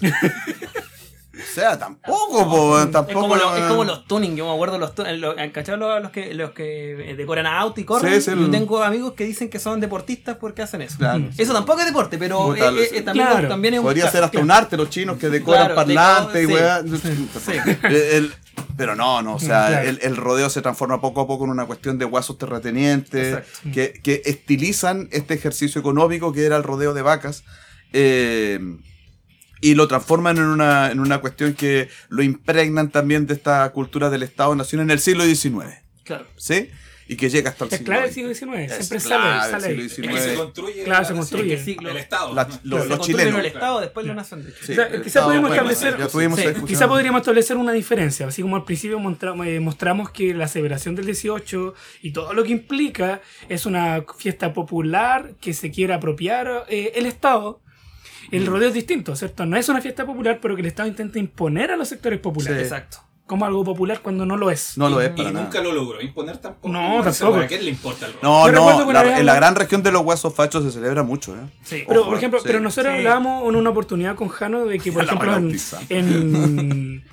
O sea, tampoco, po, tampoco... Es como, lo- es como los tuning, yo me acuerdo los tuning, los, ¿cachai? Los, los que los que decoran auto y corren. Sí, sí, yo el- tengo amigos que dicen que son deportistas porque hacen eso. Claro. Eso tampoco es deporte, pero Como eh, tal, eh, sí. eh, también, Claro. también es un Podría claro, ser hasta claro. un arte los chinos que decoran Claro, parlantes y decor- weá. Sí. El- el- pero no, no, o sea, Claro. el, el rodeo se transforma poco a poco en una cuestión de guasos terratenientes Exacto. que, que estilizan este ejercicio económico que era el rodeo de vacas. eh, y lo transforman en una, en una cuestión que lo impregnan también de esta cultura del Estado-Nación en el siglo diecinueve. Claro. ¿Sí? Y que llega hasta el Es siglo clave el veinte. siglo diecinueve, Es siempre clave sale, el sale siglo ahí. Es que diecinueve. se construye. Claro, se la- construye. sí, siglo. El Estado. La- ¿no? los- Se los construye chilenos. primero el Estado, después la nación, de hecho. Sí, O sea, el quizá Estado, podemos bueno, establecer- ya tuvimos sí, esa discusión. Quizá podríamos establecer una diferencia, así como al principio montra- eh, mostramos que la celebración del dieciocho y todo lo que implica es una fiesta popular que se quiere apropiar eh, el Estado. El rodeo es distinto, ¿cierto? No es una fiesta popular, pero que el Estado intenta imponer a los sectores populares. Sí. Exacto. Como algo popular cuando no lo es. No lo es Y para nada. nunca lo logró imponer tampoco. No, O sea, tampoco. ¿A quién le importa el rock? No, Yo recuerdo no, que la- una vez en la habla- gran región de los huesos fachos se celebra mucho, ¿eh? Sí. Pero, Ojo, por ejemplo, sí. pero nosotros Sí. hablábamos en una oportunidad con Jano de que, por La ejemplo, en, bautiza. en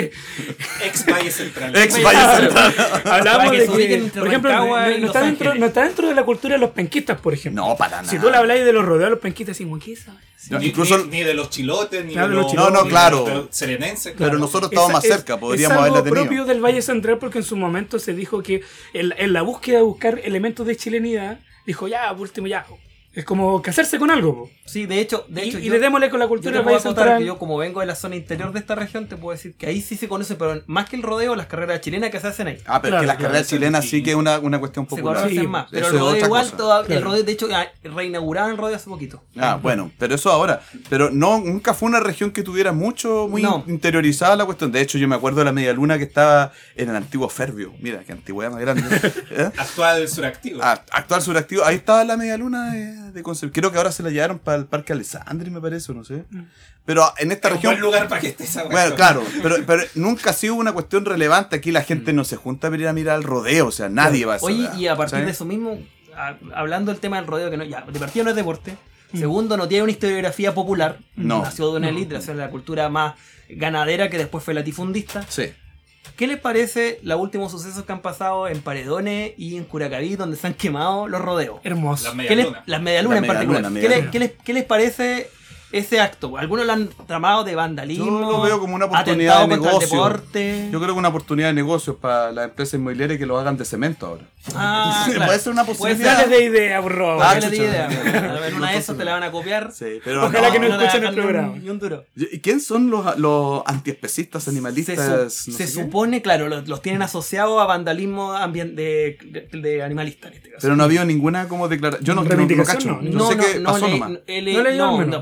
Ex Valle Central. Ex Valle Central. hablábamos Para que de se ubiquen que, entre por ejemplo, Rancagua no, y no Los está dentro, Ángeles. no está dentro de la cultura de los penquistas, por ejemplo. No, para nada. Si tú le habláis de los rodeos de los penquistas, decimos, ¿qué es eso? No, Ni, incluso- ni, ni de los chilotes, ni Claro, de los los, chilotes. No, no, ni claro. de los serenenses. Pero claro. nosotros estábamos más Es- cerca, podríamos es algo haberla tenido. propio del Valle Central porque en su momento se dijo que en, en la búsqueda de buscar elementos de chilenidad, dijo, ya, por último, ya. Es como casarse con algo. Po. Sí, de hecho, de Y, hecho y yo- le démosle con la Yo cultura te del puedo Valle contar Central. que yo, como vengo de la zona interior de esta región, te puedo decir que ahí sí se conoce, pero más que el rodeo, las carreras chilenas que se hacen ahí. Ah, pero Claro, es que las claro, carreras sí, chilenas sí. sí que es una, una cuestión Se popular. conocen Sí, más. Pero eso el es rodeo otra igual, cosa. toda- Claro. el rodeo, de hecho, ah, reinauguraron el rodeo hace poquito. Ah, bueno, pero eso ahora. Pero no, nunca fue una región que tuviera mucho, muy No. interiorizada la cuestión. De hecho, yo me acuerdo de la media luna que estaba en el antiguo Ferbio. Mira, qué antigüedad más grande. ¿Eh? Actual suractivo. Ah, actual suractivo. Ahí estaba la media luna de, de Concepción. Creo que ahora se la llevaron para el Parque Alessandri, me parece, no sé. Pero en esta Es un región... buen lugar para que esté esa Bueno, claro, pero, pero nunca ha sido una cuestión relevante. Aquí la gente no se junta para ir a mirar el rodeo, o sea, nadie va a eso. Oye, y a partir ¿sabes? de eso mismo, a- hablando del tema del rodeo, que no, ya, de partida no es deporte. Segundo, no tiene una historiografía popular. No. Nació de una élite, nació de la cultura más ganadera que después fue latifundista. Sí. ¿Qué les parece los últimos sucesos que han pasado en Paredones y en Curacaví, donde se han quemado los rodeos? Hermoso. Las ¿Qué les- medialunas. las medialunas La en particular. medialuna, ¿Qué, le- medialuna. qué les, qué les parece ese acto? Algunos lo han tramado de vandalismo. Yo lo veo como una oportunidad atentado de contra el negocio. deporte. Yo creo que una oportunidad de negocios para las empresas inmobiliarias que lo hagan de cemento ahora. Ah, claro. Puede ser una Puede posibilidad. ser. Dale de idea, por favor. Ah, Dale de chucha. idea. En una de esas te la van a copiar. Sí, pero Ojalá que no te van a escuchen el dejar ni un- programa. ni un duro. ¿Y quién son los, los antiespecistas, Se, animalistas? su- no se sé qué? supone, claro, los, los tienen asociados a vandalismo ambien- de, de, de animalista en este caso. Pero no ha habido ninguna como declaración. Yo no, no, no Reivindicación, cacho. no. No, sé qué pasó le- nomás. he No le- leí al no, menos. tampoco he visto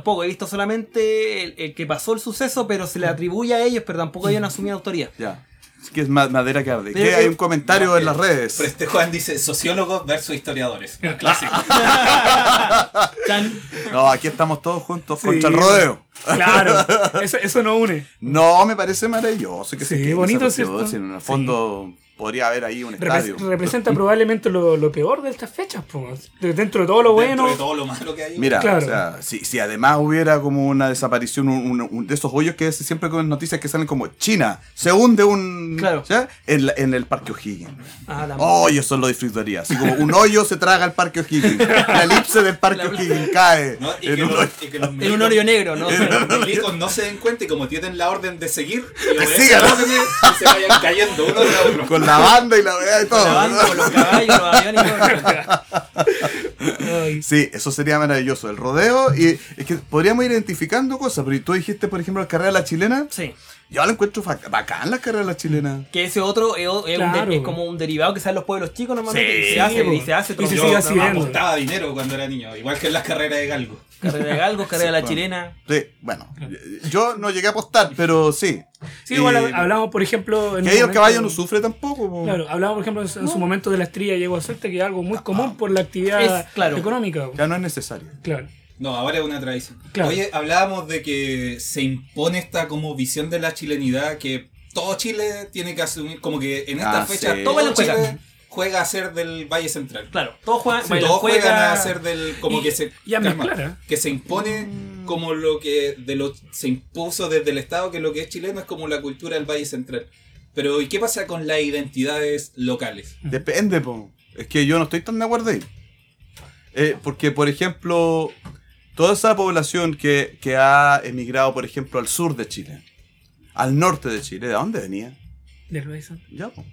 visto solamente el, el que pasó el suceso, pero se le atribuye a ellos, pero tampoco ellos han asumido autoría. Ya. Es que es ma- madera que arde. Pero- ¿Qué? Hay un comentario No, en las redes. Pero este Juan dice sociólogos versus historiadores. Un clásico. Chan. No, aquí estamos todos juntos Sí. contra el rodeo. Claro, eso, eso nos une. No, me parece maravilloso que se Sí, quede bonito, esa cuestión, ¿cierto? si en el fondo podría haber ahí un Repre- estadio. representa probablemente lo, lo peor de estas fechas, pues. De- Dentro de todo lo bueno. Dentro de todo lo malo que hay. Mira, Claro. o sea, si, si además hubiera como una desaparición, un, un- un- de esos hoyos que se- siempre con noticias que salen como China, se hunde un... Claro. ¿ya? En, la- en el Parque O'Higgins. Ah, también. Oh, yo eso lo disfrutaría. Así como un hoyo se traga el Parque O'Higgins. La elipse del Parque O'Higgins cae. ¿No? Y, en que un los, hoyo. y que los En un milicos- hoyo negro, ¿no? los milicos no se den cuenta y como tienen la orden de seguir, y obedecen sigan. la orden y se vayan cayendo uno tras otro. Con la banda y la vea y todo. La banda, con los caballos, los aviones y todo. Ay, Sí, eso sería maravilloso. El rodeo, y es que podríamos ir identificando cosas, pero tú dijiste, por ejemplo, la carrera de la chilena. Sí. Yo la encuentro fa- bacán la carrera de la chilena. Que ese otro es, es un Claro. de- es como un derivado que se dan los pueblos chicos normalmente. Sí, y se hace, po. y se hace Y se tronco, sigue ¿no? haciendo. Apostaba dinero cuando era niño, igual que en las carreras de galgo. Carrera de galgos, carrera de la bueno. chilena. Sí, bueno, yo no llegué a apostar, pero sí. sí, igual Y- hablamos, por ejemplo. En que un ahí el momento- caballo no sufre tampoco. po. Claro, hablamos, por ejemplo, en, en su momento de la estrella llegó a suerte, que es algo muy común por la actividad Es, claro. económica. Ya no es necesario. Claro. No, ahora es una tradición. Claro. Oye, hablábamos de que se impone esta como visión de la chilenidad que todo Chile tiene que asumir, como que en esta Ah, fecha sí. todo Todo Chile juega. juega a ser del Valle Central. Claro, todos juegan, Sí, bailan todos juegan cueca. a ser del como Y- que se y a calma, mezclar, ¿eh? que se impone como lo que de lo se impuso desde el Estado, que lo que es chileno es como la cultura del Valle Central. Pero ¿y qué pasa con las identidades locales? Depende, po. Es que yo no estoy tan de acuerdo ahí. Eh, porque, por ejemplo, toda esa población que, que ha emigrado, por ejemplo, al sur de Chile, al norte de Chile, ¿de dónde venía? Del Bison. Ya, po.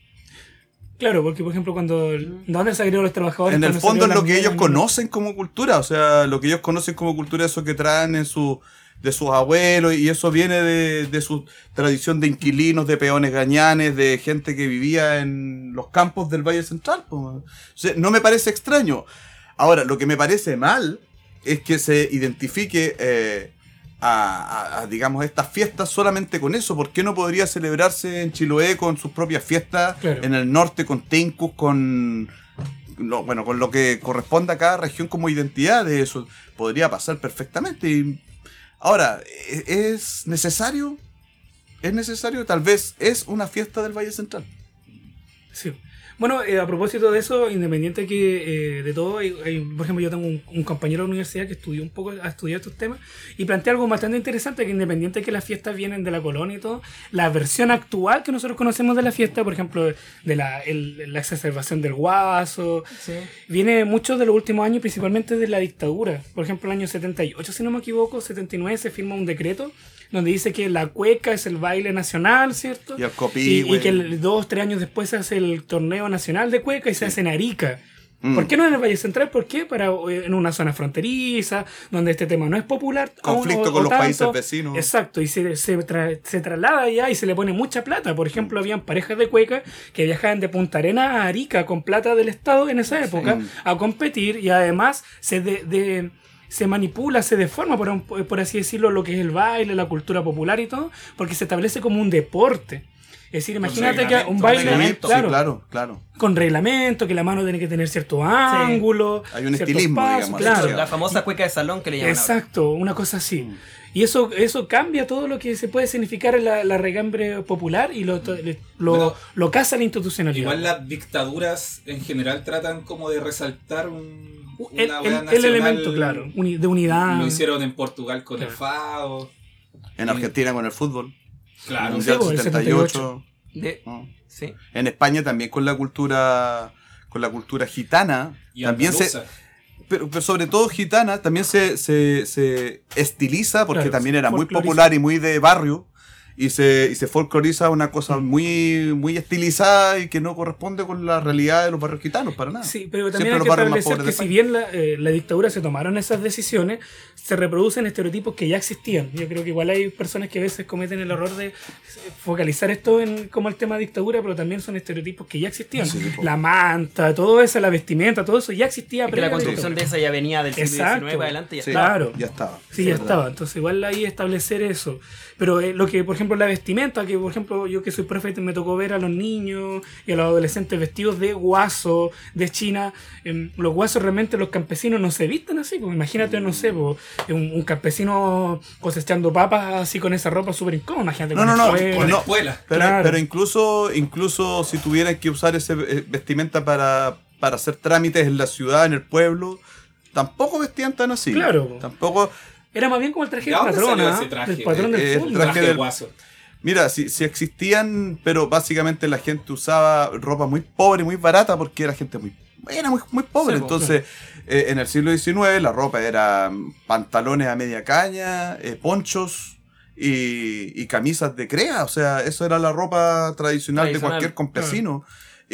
Claro, porque por ejemplo, cuando. ¿De dónde salieron los trabajadores? En el cuando fondo es salió lo la que ellos mierda? conocen como cultura, o sea, lo que ellos conocen como cultura es eso que traen en su, de sus abuelos, y eso viene de, de su tradición de inquilinos, de peones gañanes, de gente que vivía en los campos del Valle Central. Po. O sea, no me parece extraño. Ahora, lo que me parece mal es que se identifique eh, a, a- a, digamos, estas fiestas solamente con eso. ¿Por qué no podría celebrarse en Chiloé con sus propias fiestas, Claro. en el norte con Tencus, con... lo- bueno, con lo que corresponde a cada región como identidad de eso? Podría pasar perfectamente. Y ahora, ¿e- ¿es necesario? ¿Es necesario? Tal vez es una fiesta del Valle Central. Sí. Bueno, eh, a propósito de eso, independiente que eh, de todo, hay- hay- por ejemplo, yo tengo un, un compañero de la universidad que estudió un poco, ha estudiado estos temas y plantea algo bastante interesante, que independiente que las fiestas vienen de la colonia y todo, la versión actual que nosotros conocemos de la fiesta, por ejemplo, de la, el- la exacerbación del guaso, Sí. viene mucho de los últimos años, principalmente de la dictadura. Por ejemplo, el año setenta y ocho, si no me equivoco, setenta y nueve, se firma un decreto donde dice que la cueca es el baile nacional, ¿cierto? Y el copí, Y, y güey. que el- dos, tres años después se hace el torneo nacional de cueca y se hace en Arica. Mm. ¿Por qué no en el Valle Central? ¿Por qué? Para, eh, en una zona fronteriza, donde este tema no es popular. Conflicto aún, o- con o los tanto. países vecinos. Exacto, y se, se, tra- se traslada allá y se le pone mucha plata. Por ejemplo, habían parejas de cueca que viajaban de Punta Arenas a Arica con plata del Estado en esa época a competir, y además se de, de- se manipula, se deforma, por, un- por así decirlo, lo que es el baile, la cultura popular y todo, porque se establece como un deporte. Es decir, imagínate que un reglamento, baile, reglamento, Sí, claro, claro, claro. con reglamento, que la mano tiene que tener cierto ángulo, Hay un ciertos estilismo, pasos, digamos, claro. asociado. La famosa cueca de salón que le llaman ahora. Exacto, una cosa así. Y eso, eso cambia todo lo que se puede significar en la, la regambre popular y lo, lo, Bueno, lo casa la institucionalidad. Igual las dictaduras en general tratan como de resaltar un, el, una el- wea el nacional. elemento, claro, uni- de unidad. Lo hicieron en Portugal con Claro. el FAO. En Argentina con el fútbol. Claro, Mundial sí, el setenta y ocho. De- ¿no? sí. En España también con la cultura con la cultura gitana. y También se, andaluza. pero, pero sobre todo gitana, también se, se, se estiliza, porque Claro, también era muy folcloriza. popular y muy de barrio. y se, y se folcloriza una cosa muy, muy estilizada y que no corresponde con la realidad de los barrios gitanos, para nada. Sí, pero Siempre también hay los que barrios más establecer pobres que del si país. bien la, eh, la dictadura se tomaron esas decisiones, se reproducen estereotipos que ya existían. Yo creo que igual hay personas que a veces cometen el error de focalizar esto en como el tema dictadura, pero también son estereotipos que ya existían. Sí, po. La manta, todo eso, la vestimenta, todo eso ya existía. Es que la previo a construcción de esa ya venía del siglo Exacto. diecinueve para adelante y ya Sí, estaba. Claro. ya estaba. Sí, ya ¿verdad? estaba. Entonces, igual ahí establecer eso. Pero eh, lo que, por ejemplo, la vestimenta, que por ejemplo, yo que soy profe, me tocó ver a los niños y a los adolescentes vestidos de guaso, de China. Eh, los guasos realmente, los campesinos no se visten así. Pues imagínate, no sé, pues, un, un campesino cosechando papas así con esa ropa súper incómoda. Imagínate No, con no, no, escuela. Con no. escuela. Pero, Claro. pero incluso, incluso si tuvieran que usar ese eh, vestimenta para, para hacer trámites en la ciudad, en el pueblo, tampoco vestían tan así. Claro. Tampoco. Era más bien como el traje ¿De del dónde patrón, salió ¿ah? ese traje? El patrón del Eh, el fútbol. traje Traje del- guaso. Mira, si, si existían, pero básicamente la gente usaba ropa muy pobre, muy barata, porque era gente muy, era muy, muy pobre. Sí, pues, Entonces, eh, en el siglo diecinueve la ropa era pantalones a media caña, eh, ponchos y, y camisas de crea. O sea, eso era la ropa tradicional, de Tradicional, cualquier campesino.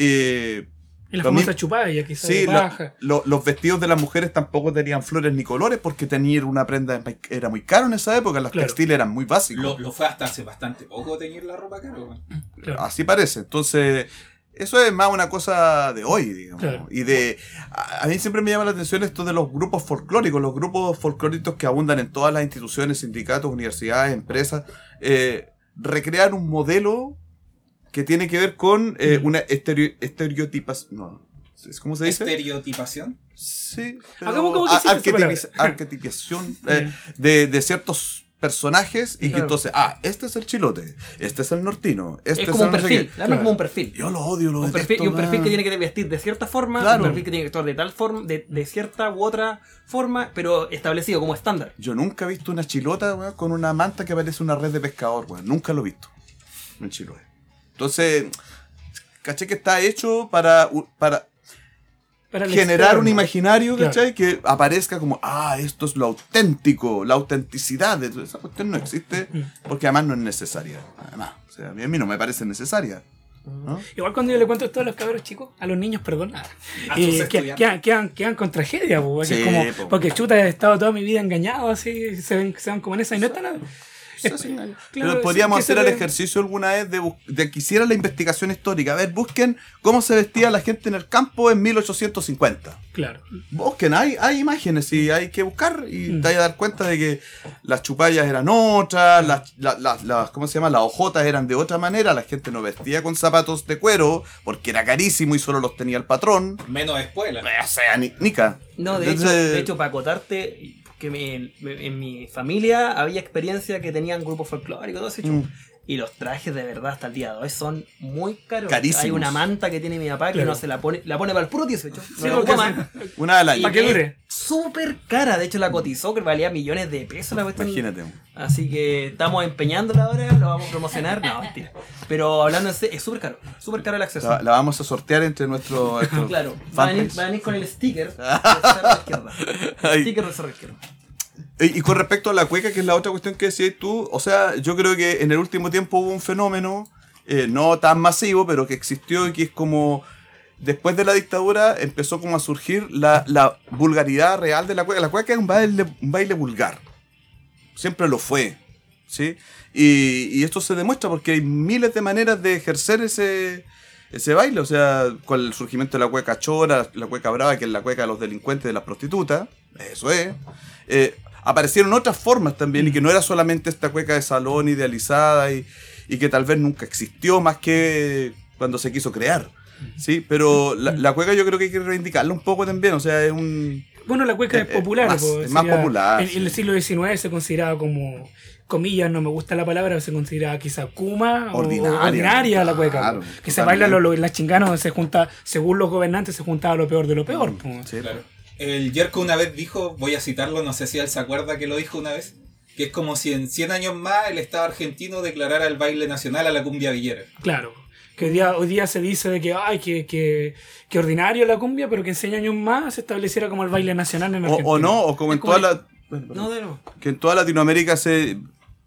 Eh, Y la lo famosa mismo- chupalla, quizás, Sí, de lo- paja. lo- los vestidos de las mujeres tampoco tenían flores ni colores porque teñir una prenda era muy caro en esa época, los Claro. textiles eran muy básicos. Lo, lo fue hasta hace bastante poco teñir la ropa caro. weón. Claro. Así parece. Entonces, eso es más una cosa de hoy, digamos. Claro. Y de. A, a mí siempre me llama la atención esto de los grupos folclóricos, los grupos folclóricos que abundan en todas las instituciones, sindicatos, universidades, empresas. eh, recrear un modelo que tiene que ver con eh, una estereo, estereotipas. No. ¿Cómo se dice? Estereotipación. Sí. Ah, ¿cómo- cómo que a- existe esa arquetipiz- palabra? arquetipización eh, de, de ciertos personajes y que Claro. entonces, ah, este es el chilote, este es el nortino, este Es es, como un el no sé perfil, qué. darle Claro. como un perfil. Yo lo odio, lo Un detesto. perfil, y un perfil man. que tiene que vestir de cierta forma, Claro. un perfil que tiene que actuar de tal forma, de, de cierta u otra forma, pero establecido como estándar. Yo nunca he visto una chilota, weón, con una manta que parece una red de pescador, weón. Nunca lo he visto. En Chiloé. Entonces, caché que está hecho para, u- para Para el generar externo. un imaginario, Claro. ¿cachai? Que aparezca como, ah, esto es lo auténtico, la autenticidad. De esa cuestión no existe porque además no es necesaria. Además, o sea, a mí, a mí no me parece necesaria. ¿no? Igual cuando yo le cuento esto a los cabros chicos, a los niños, perdón, A eh, sus que- estudiantes. quedan, quedan, quedan con tragedia, po, porque Sí, es como, po. porque chuta, he estado toda mi vida engañado, así, se ven, se van como en esa y no están. Sí, sí. Claro, Pero podríamos sí, que hacer se el ve- ejercicio alguna vez de, bus- de que hiciera la investigación histórica. A ver, busquen cómo se vestía la gente en el campo en mil ochocientos cincuenta. Claro. Busquen, hay, hay imágenes y hay que buscar y Mm. te vas a dar cuenta de que las chupallas eran otras, las, las, las, las- ¿cómo se llama? Las ojotas eran de otra manera, la gente no vestía con zapatos de cuero porque era carísimo y solo los tenía el patrón. Menos escuela. O sea, ni, nica. No, de hecho, Entonces, de hecho, para acotarte, que me- me- en mi familia había experiencia que tenían grupos folclóricos, todo ese show. Mm. Y los trajes de verdad hasta el día de hoy son muy caros. Carísimos. Hay una manta que tiene mi papá que Claro. no se la pone, la pone para el puro dieciocho. No Sí, la porque ocupa sí. más. una al año. Pa' que es dure. Súper cara, de hecho la cotizó que valía millones de pesos la cuestión. Imagínate. Así que estamos empeñándola ahora, lo vamos a promocionar. No, mentira. Pero hablando en serio, es súper caro, súper caro el acceso. La, la vamos a sortear entre nuestros nuestro Claro, va a, venir, fanpage. va a venir con el sticker del cerro izquierda. Ay. Sticker del cerro izquierda. Y, y con respecto a la cueca, que es la otra cuestión que decías tú, o sea, yo creo que en el último tiempo hubo un fenómeno, eh, no tan masivo, pero que existió y que es como, después de la dictadura empezó como a surgir la, la vulgaridad real de la cueca. La cueca es un baile, un baile vulgar, siempre lo fue, ¿sí? Y, y esto se demuestra porque hay miles de maneras de ejercer ese... Ese baile, o sea, con el surgimiento de la cueca chora, la cueca brava, que es la cueca de los delincuentes, de las prostitutas, eso es. Eh, aparecieron otras formas también, y que no era solamente esta cueca de salón idealizada y, y que tal vez nunca existió más que cuando se quiso crear. ¿Sí? Pero la, la cueca yo creo que hay que reivindicarla un poco también, o sea, es un... Bueno, la cueca Eh, es eh, popular. más- po, es más sería- popular, En, en el sí. siglo diecinueve se consideraba como, comillas, no me gusta la palabra, pero se consideraba quizá kuma o Ordinaria, ordinaria la cueca. claro, po. que se totalmente. baila lo, lo- las chinganas, se junta, según los gobernantes, se juntaba lo peor de lo peor. po. Sí, Claro. El Yerko una vez dijo, voy a citarlo, no sé si él se acuerda que lo dijo una vez, que es como si en cien años más el Estado argentino declarara el baile nacional a la cumbia villera. Claro. Que hoy día, hoy día se dice de que, ay, que, que, que ordinario la cumbia, pero que en cien años más se estableciera como el baile nacional en O, Argentina. o no, o como en Es como toda el- la... bueno, perdón. No, de nuevo. Que en toda Latinoamérica se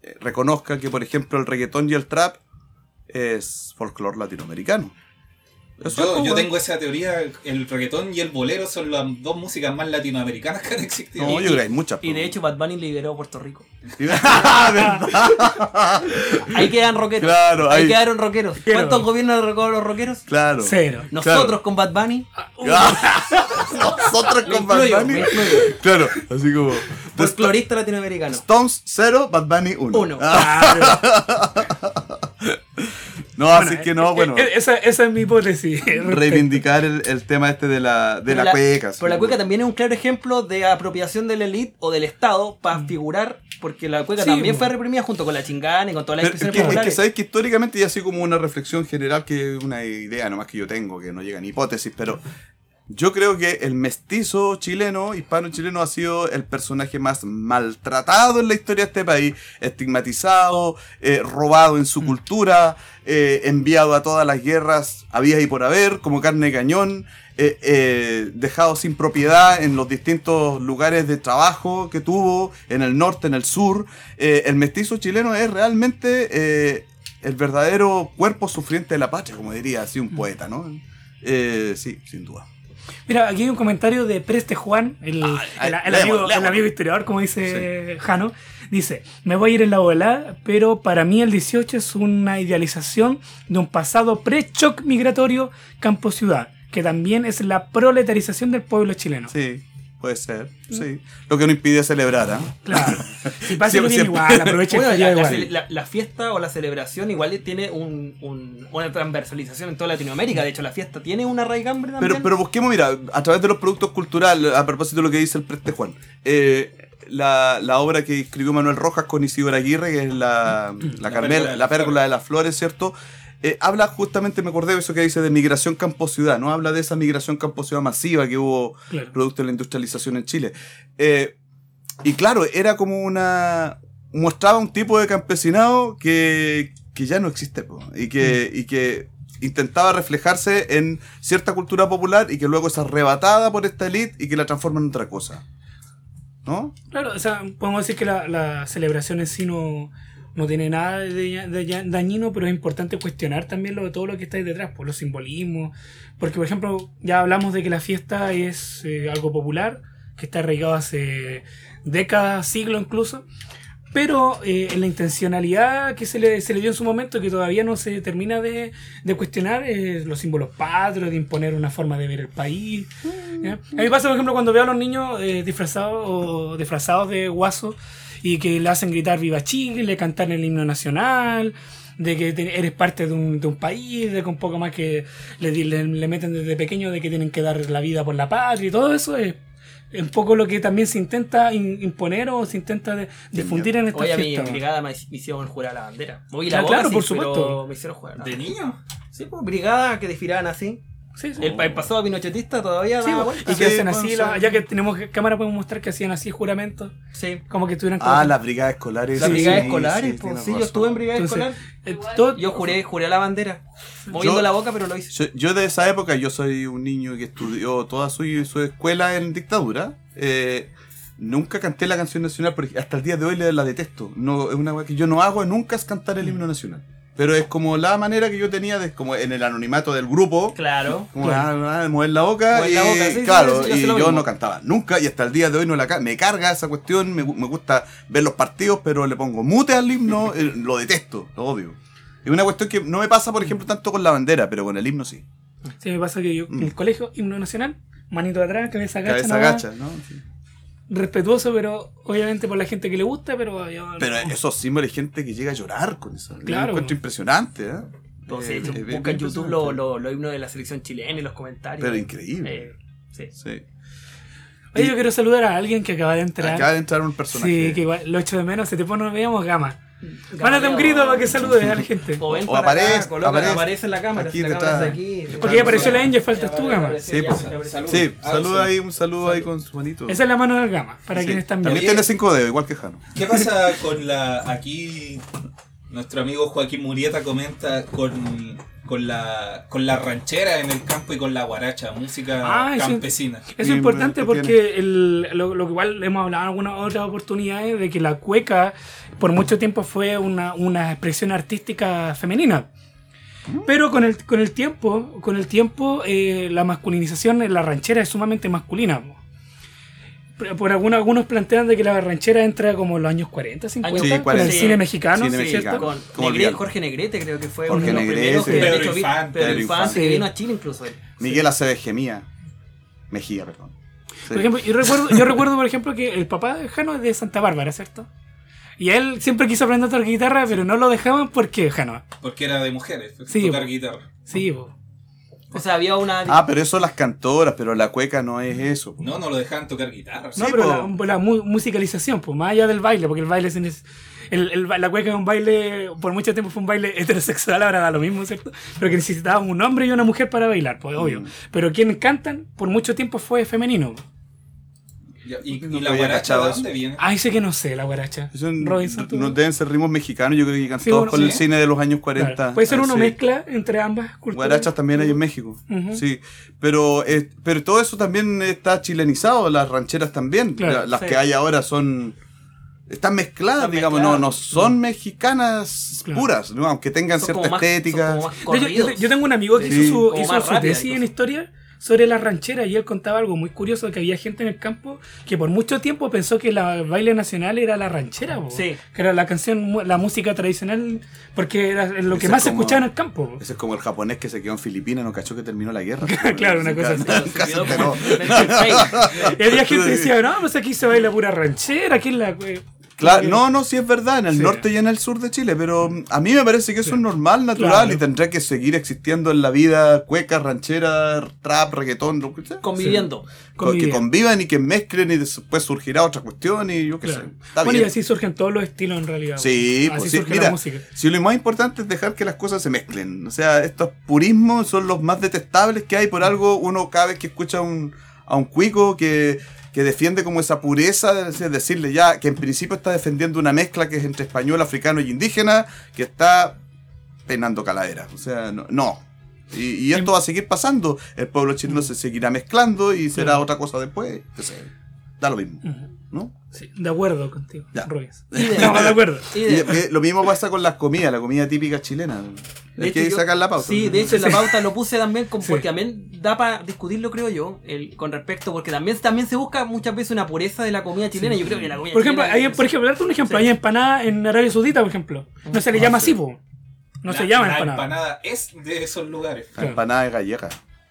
eh, reconozca que, por ejemplo, el reggaetón y el trap es folclore latinoamericano. Eso Yo, es, yo weón. tengo esa teoría, el reggaetón y el bolero son las dos músicas más latinoamericanas que han existido. No, yo creo que hay muchas. Y de hecho Bad Bunny liberó Puerto Rico. ¿Verdad? Ahí quedan rockeros. Claro, ahí ahí- quedaron rockeros. Pero- ¿Cuántos gobiernos han derrocado a los rockeros? Claro. Cero. Nosotros Claro. con Bad Bunny. Nosotros Me con Bad incluyo, Bunny. me incluyo. Claro, así como. The Folclorista latinoamericano. Stones cero, Bad Bunny uno. Uno. No, así que no, bueno. Eh, eh, Esa, esa es mi hipótesis. Reivindicar el, el tema este de la, de Pero la cueca. Pero la sí. cueca también es un claro ejemplo de apropiación de la élite o del Estado para figurar, porque la cueca Sí, también bo. fue reprimida junto con la chingana y con todas las Pero es expresiones que, es que populares. sabéis que históricamente, y así como una reflexión general, que es una idea nomás que yo tengo, que no llega ni hipótesis, pero yo creo que el mestizo chileno, hispano-chileno, ha sido el personaje más maltratado en la historia de este país, estigmatizado, eh, robado en su cultura, eh, enviado a todas las guerras habidas y por haber, como carne de cañón, eh, eh, dejado sin propiedad en los distintos lugares de trabajo que tuvo, en el norte, en el sur. Eh, el mestizo chileno es realmente eh, el verdadero cuerpo sufriente de la patria, como diría así un poeta, ¿no? Eh, sí, sin duda. Mira, aquí hay un comentario de Preste Juan, el, Ay, el- el leemos, amigo, el leemos. amigo historiador, como dice Jano. Dice, me voy a ir en la bola, pero para mí el dieciocho es una idealización de un pasado pre-shock migratorio campo-ciudad, que también es la proletarización del pueblo chileno. Sí, puede ser, sí. Lo que no impide celebrar, ¿ah? Claro. Si pasa Siempre, bien siempre. igual, aprovecha Bueno, el la, feriado la igual. cele- la- la fiesta o la celebración igual tiene un, un- una transversalización en toda Latinoamérica. De hecho, la fiesta tiene una raigambre también. Pero, pero busquemos, mira, a través de los productos culturales, a propósito de lo que dice el Preste Juan, eh, la, la obra que escribió Manuel Rojas con Isidora Aguirre, que es la, la, La Carmela, Pérgola de la las Pérgola Flores. de las Flores, ¿cierto? Eh, habla justamente, me acordé de eso que dice de migración campo-ciudad, ¿no? Habla de esa migración campo-ciudad masiva que hubo Claro. producto de la industrialización en Chile. Eh, y claro, era como una... mostraba un tipo de campesinado que, que ya no existe, po, y que... y que intentaba reflejarse en cierta cultura popular y que luego es arrebatada por esta élite y que la transforma en otra cosa. ¿No? Claro, o sea, podemos decir que la, la celebración en sí no, no tiene nada de, de dañino, pero es importante cuestionar también lo, todo lo que está ahí detrás, por los simbolismos. Porque, por ejemplo, ya hablamos de que la fiesta es eh, algo popular, que está arraigado hace décadas, siglos incluso, pero eh, en la intencionalidad que se le, se le dio en su momento, que todavía no se termina de, de cuestionar, eh, los símbolos patrios, de imponer una forma de ver el país. ¿Ya? A mí me pasa, por ejemplo, cuando veo a los niños eh, disfrazados o disfrazados de guaso y que le hacen gritar Viva Chile, le cantan el himno nacional, de que te- eres parte de un, de un país, de que un poco más que le, di- le, le meten desde pequeño de que tienen que dar la vida por la patria y todo eso es un poco lo que también se intenta in- imponer o se intenta de- difundir en esta Oye, a mi fiesta. brigada me, me hicieron jurar la bandera. Moví Ah, la boca, claro, sí, por pero supuesto. me hicieron jurar la ¿De bandera. niño? Sí, pues, brigada que desfilaban así. Sí, sí. El, el pasado pinochetista todavía Sí, daba pues, vuelta. y que Sí, hacen bueno, así, sí. la- ya que tenemos cámara podemos mostrar que hacían así juramentos, Sí. como que estuvieran Ah, todos- las brigadas escolares. Las sí, brigadas sí, escolares, sí, pues tienes sí, yo razón. estuve en brigada Entonces, escolar. eh, todo- Yo juré, juré la bandera. Moviendo Yo- la boca, pero lo hice. Yo, yo de esa época, yo soy un niño que estudió toda su, su escuela en dictadura. Eh, nunca canté la canción nacional, porque hasta el día de hoy le- la detesto. No, es una cosa que yo no hago nunca es cantar el himno nacional. Pero es como la manera que yo tenía de, como en el anonimato del grupo. Claro. Como ah, ah, mover la boca, Mover y, la boca, sí, sí, claro, sí, yo sé y lo yo mismo. no cantaba nunca, y hasta el día de hoy no la ca- me carga esa cuestión, me, gu- me gusta ver los partidos, pero le pongo mute al himno, eh, lo detesto, lo odio. Es una cuestión que no me pasa, por ejemplo, tanto con la bandera, pero con el himno sí. Sí, me pasa que yo en el colegio, himno nacional, manito de atrás, cabeza agacha, Cabeza nomás, gacha, ¿no? Sí. respetuoso, pero obviamente por la gente que le gusta, pero yo no. Pero esos símbolos hay gente que llega a llorar con eso. Yo Claro. lo encuentro impresionante, ¿eh? Entonces, Eh, de hecho, eh, bien busca en YouTube impresionante. los lo, lo himnos de la selección chilena y los comentarios. Pero increíble. Eh, sí. Sí. Oye, yo quiero saludar a alguien que acaba de entrar. Acaba de entrar un personaje. Sí, que igual lo echo de menos, se te pone no veíamos Gama. Mándate un grito para que saludes a la gente. O ven O para aparece- acá, coloca- aparece aparece en la cámara. aquí si la detrás. cámara está aquí. Porque ya apareció la Angel, faltas tú, Gama. Sí, pues, sí, saluda ahí, un saludo ahí con su manito. Esa es la mano del Gama, para Sí. quienes están También viendo. tiene cinco dedos, igual que Jano. ¿Qué pasa con la... Aquí nuestro amigo Joaquín Murieta comenta con, con la con la ranchera en el campo y con la guaracha, música Ah, eso- campesina. Eso Sí, es importante bueno, porque el, lo, lo que igual hemos hablado en algunas otras oportunidades de que la cueca por mucho tiempo fue una, una expresión artística femenina. Pero con el, con el tiempo, con el tiempo eh, la masculinización en la ranchera es sumamente masculina. Por, por algunos, algunos plantean de que la ranchera entra como en los años cuarenta, cincuenta, Sí, con el cuarenta. cine mexicano, Cine ¿cierto? mexicano. Con Como Negre- olvidarlo. Jorge Negrete creo que fue Jorge uno de los Negrete. primeros que Pedro de hecho, vi- Infante. Pedro Pedro Infante, Infante. que vino a Chile incluso él. Miguel Aceves Gemía. Mejía, perdón. Sí. Por ejemplo, yo recuerdo, yo recuerdo, por ejemplo, que el papá de Jano es de Santa Bárbara, ¿cierto? Y él siempre quiso aprender a tocar guitarra, pero no lo dejaban porque Jano. Porque era de mujeres, Sí, tocar po. guitarra. Sí, po. O sea, había una... Ah, pero eso las cantoras, pero la cueca no es eso. No, no lo dejaban tocar guitarra. No, Sí, pero po. la, la mu- musicalización, pues más allá del baile, porque el baile sin es- el, el ba- la cueca es un baile, por mucho tiempo fue un baile heterosexual, ahora da lo mismo, ¿cierto? Pero que necesitaban un hombre y una mujer para bailar, pues obvio. Mm. Pero quienes cantan, por mucho tiempo fue femenino. Ya, ¿Y, No y la había guaracha cachado de eso. dónde viene? Ay, sé que no sé, la guaracha. Eso n- Robinson, ¿tú? no deben ser ritmos mexicanos, yo creo que llegan Sí, todos bueno, con el sí. cine de los años cuarenta. Claro. Puede ser Ah, una sí. mezcla entre ambas culturas. Guarachas también hay en México. Ujú. Sí, pero, eh, pero todo eso también está chilenizado, las rancheras también. Claro, La- las sí. que hay ahora son... Están mezcladas, Están digamos, mezcladas. no, no son mexicanas Claro. puras, ¿no? Aunque tengan son cierta como más- estética. son como más De hecho, yo, corridos. yo tengo un amigo que Sí. hizo su, Como hizo más su rápida tesis en incluso. historia sobre las rancheras y él contaba algo muy curioso, que había gente en el campo que por mucho tiempo pensó que la el baile nacional era la ranchera, po. Sí. Que era la canción, mu- la música tradicional, porque era lo que Ese más se es como- escuchaba en el campo. po. Ese es como el japonés que se quedó en Filipinas, no cachó que terminó la guerra. Claro, una cosa así. Nunca se enteró. Y había gente que decía, no, pues aquí se baila pura ranchera, aquí en la... Claro, no, no, sí es verdad, en el Sí. norte y en el sur de Chile, pero mm, a mí me parece que eso Sí. es normal, natural, Claro. y tendrá que seguir existiendo en la vida cueca, ranchera, trap, reggaetón, lo que sea. Conviviendo. Co- que Conviviendo. convivan y que mezclen y después surgirá otra cuestión y yo qué Claro. sé. Está Bueno, y bien. así surgen todos los estilos en realidad. Sí, po. Así pues sí. surge Mira, la música. si lo más importante es dejar que las cosas se mezclen. O sea, estos purismos son los más detestables que hay. Por algo uno cada vez que escucha a un, a un cuico que, que defiende como esa pureza, de decir- decirle ya que en principio está defendiendo una mezcla que es entre español, africano y indígena, que está penando calavera. O sea, no. no. Y, y esto va a seguir pasando. El pueblo chileno se seguirá mezclando y será Claro. otra cosa después. Que sé, da lo mismo. Ujú. ¿No? Sí, de acuerdo contigo, Ya. Rubens. Y de- No, de acuerdo. y Y, de- eh, lo mismo pasa con las comidas, la comida típica chilena. De Hay hecho, que yo- sacar la pauta. Sí, de hecho en la Sí. pauta lo puse también con- Sí. porque también da para discutirlo, creo yo, el, con respecto, porque también, también se busca muchas veces una pureza de la comida chilena. Yo creo que la comida Por ejemplo, chilena hay, es- por ejemplo, darte un ejemplo, Sí. hay empanada en Arabia Saudita, por ejemplo. No se le llama así, po. No La- se llama la empanada. empanada es de esos lugares. La empanada de gallega.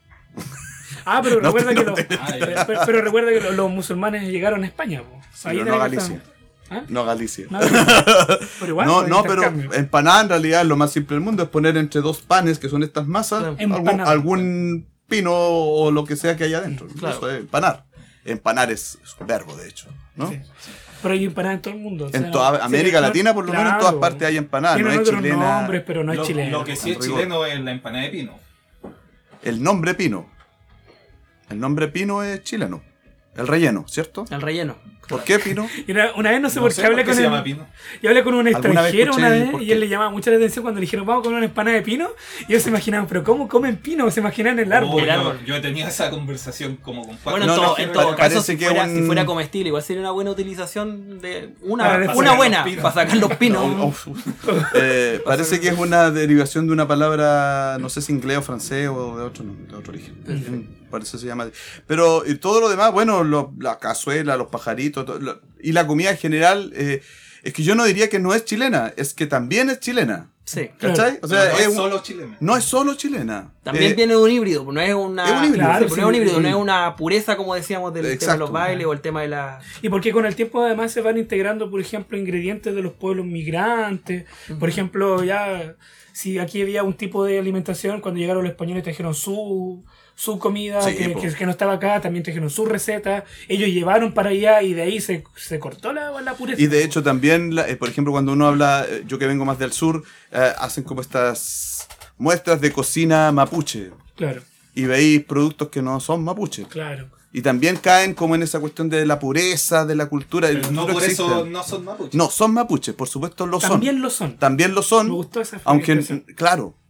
Ah, pero No, recuerda no que los, Ah, ya. pero, pero- pero recuerda que los, los musulmanes llegaron a España, po. Ahí Pero tenés no a que Galicia. estar- ¿Ah? No a Galicia. No, pero igual, No, pues, no, pero intercambio. empanada en realidad lo más simple del mundo es poner entre dos panes, que son estas masas, Claro. algún, Empanada. algún pino o lo que sea que haya adentro. Claro. Eso es empanar. Empanar es, es un verbo, de hecho. ¿no? Sí. Pero hay empanadas en todo el mundo. o En sea, toda sí, América no- Latina, por lo menos en claro. todas partes hay empanadas. No Tienen es otros chilena. nombres, pero no es lo, chileno. lo que sí es Con rigor. chileno es la empanada de pino. El nombre pino. El nombre pino es chileno. El relleno, ¿cierto? El relleno. ¿Por qué pino? Y una, una vez no sé No por sé qué hablé por qué con se el- llama pino. Yo hablé con un ¿Alguna vez extranjero escuché una el vez por y qué? él le llamaba mucha la atención cuando le dijeron vamos a comer una empanada de pino y ellos se imaginaban, pero ¿cómo comen pino? Se imaginan el árbol. Oh, el yo- árbol. Yo, he tenido esa conversación como con cuatro Bueno, en No, todo, no, en pa- todo caso, parece si que fuera, un- si fuera comestible, igual sería una buena utilización de una, Para una sacar buena los pinos. para sacar los pinos. Oh, oh, eh, parece que es una derivación de una palabra, no sé si inglés o francés o de otro, de otro origen. Mm, Parece que se llama. Pero y todo lo demás, bueno, lo- la cazuela, los pajaritos todo, lo- y la comida en general, eh, es que yo no diría que no es chilena, es que también es chilena. Sí. ¿Cachai? O Pero sea, no es es un- solo chileno. no es solo chilena. También Eh, viene de un híbrido, pues no es una. es un híbrido. Claro, Claro, pero sí, no es un híbrido, sí. no es una pureza como decíamos del tema de Exacto. los bailes o el tema de la. Y porque con el tiempo además se van integrando, por ejemplo, ingredientes de los pueblos migrantes. Por ejemplo, ya si aquí había un tipo de alimentación, cuando llegaron los españoles trajeron su, su comida, Sí, que, po. que, que no estaba acá, también trajeron su receta. Ellos llevaron para allá y de ahí se, se cortó la, la pureza. Y de hecho también, la- eh, por ejemplo, cuando uno habla, eh, yo que vengo más del sur, eh, hacen como estas muestras de cocina mapuche. Claro, Y veis productos que no son mapuche. claro. Y también caen como en esa cuestión de la pureza, de la cultura. Pero no por eso existen. no son mapuches. No, son mapuches, por supuesto lo son. También lo son. También lo son. Me gustó esa Aunque, expresión. claro,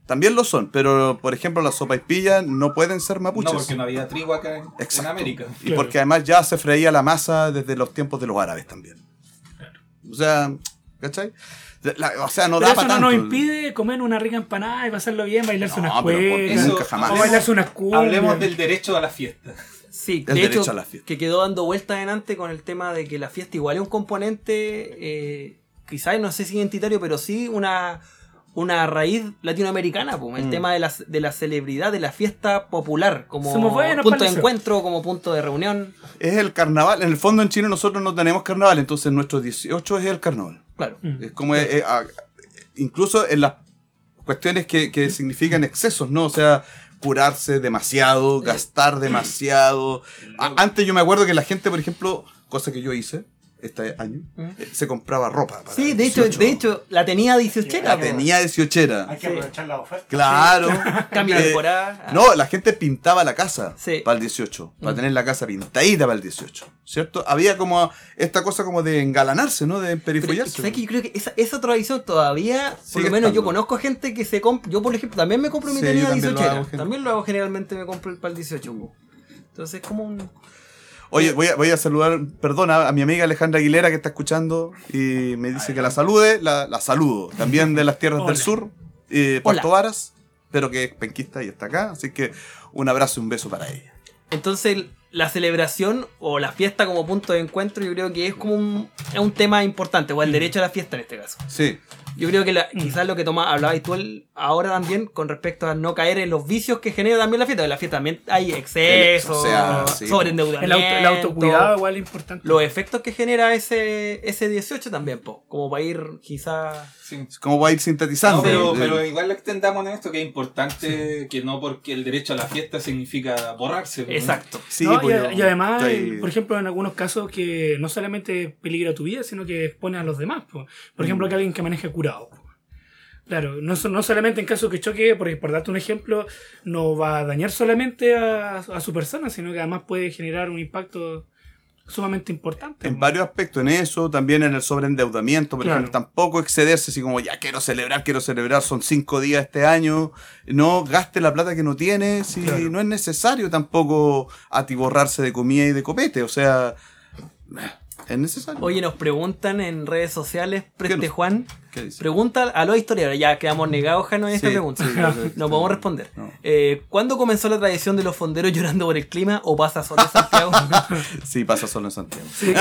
También lo son, pero por ejemplo las sopaipillas no pueden ser mapuches. No, porque no había trigo acá en, en Exacto. América. Y Claro. porque además ya se freía la masa desde los tiempos de los árabes también. O sea, ¿cachai? La- o sea, no Pero da eso para no tanto. nos impide comer una rica empanada y pasarlo bien, bailarse No, unas pero por- cuecas, Eso, nunca jamás. o bailarse unas cumbias. Hablemos del derecho a la fiesta. Sí, El de derecho hecho, a la fiesta. que quedó dando vueltas adelante con el tema de que la fiesta igual es un componente, eh, quizás no sé si identitario, pero sí una, una raíz latinoamericana, pues, el Mm. tema de la, de la celebridad, de la fiesta popular, como Somos buenos punto para de eso. encuentro, como punto de reunión. Es el carnaval. En el fondo en Chile nosotros no tenemos carnaval, entonces nuestro dieciocho es el carnaval. Claro. Mm. Es como, eh, eh, ah, incluso en las cuestiones que, que significan excesos, ¿no? O sea, curarse demasiado, gastar demasiado. A- antes yo me acuerdo que la gente, por ejemplo, cosa que yo hice este año, eh, se compraba ropa. para Sí, de hecho, dieciocho. de hecho, la tenía dieciochera. La po. tenía dieciochera. Hay que Sí. aprovechar la oferta. Claro. Cambio de Eh, temporada. No, la gente pintaba la casa Sí. para el dieciocho, para Mm. tener la casa pintadita para el dieciocho, ¿cierto? Había como esta cosa como de engalanarse, ¿no? De Pero, emperifollarse. ¿sabes qué? Yo creo que esa, esa tradición todavía, por Sigue lo menos yo estando. conozco gente que se compra. Yo, por ejemplo, también me compro mi Sí, tenida yo también lo dieciochera. hago, gente. También lo hago generalmente, me compro el para el dieciocho. po. Entonces, como un. Oye, voy a, voy a saludar, perdona, a mi amiga Alejandra Aguilera que está escuchando y me dice que la salude, la, la saludo. También de las tierras Hola. del sur, eh, Puerto Hola. Varas, pero que es penquista y está acá, así que un abrazo y un beso para ella. Entonces, la celebración o la fiesta como punto de encuentro, yo creo que es como un, es un tema importante, o el derecho a la fiesta en este caso. Sí, Yo creo que la- quizás lo que toma, hablabas tú el- ahora también con respecto a no caer en los vicios que genera también la fiesta. En la fiesta también hay excesos, O sea, sí. sobreendeudamiento. El, auto, el autocuidado igual es importante. Los efectos que genera ese, ese dieciocho también, po, como para ir quizás... Sí. ¿cómo va a ir sintetizando? No, pero, Eh, pero igual le extendamos en esto que es importante que no porque el derecho a la fiesta significa borrarse. ¿no? Exacto. sí, No, y, pues yo y además, estoy- por ejemplo, en algunos casos que no solamente peligra tu vida, sino que expone a los demás. po. Por ejemplo, que alguien que maneje curado. po. Claro, no, so- no solamente en caso que choque, porque por darte un ejemplo, no va a dañar solamente a, a su persona, sino que además puede generar un impacto sumamente importante. En po. varios aspectos, en eso, también en el sobreendeudamiento, por Claro. ejemplo, tampoco excederse, así como ya quiero celebrar, quiero celebrar, son cinco días este año, no gaste la plata que no tiene, si Claro. no es necesario tampoco atiborrarse de comida y de copete, o sea, es necesario. Oye, nos preguntan en redes sociales, Preste nos- Juan, ¿Qué dice? pregunta a los historiadores, ya quedamos negados, Jano, en esta Sí, pregunta. sí, no sí, sí. podemos responder. No. Eh, ¿Cuándo comenzó la tradición de los fonderos llorando por el clima o pasa solo en Santiago? Sí, pasa solo en Santiago. Sí.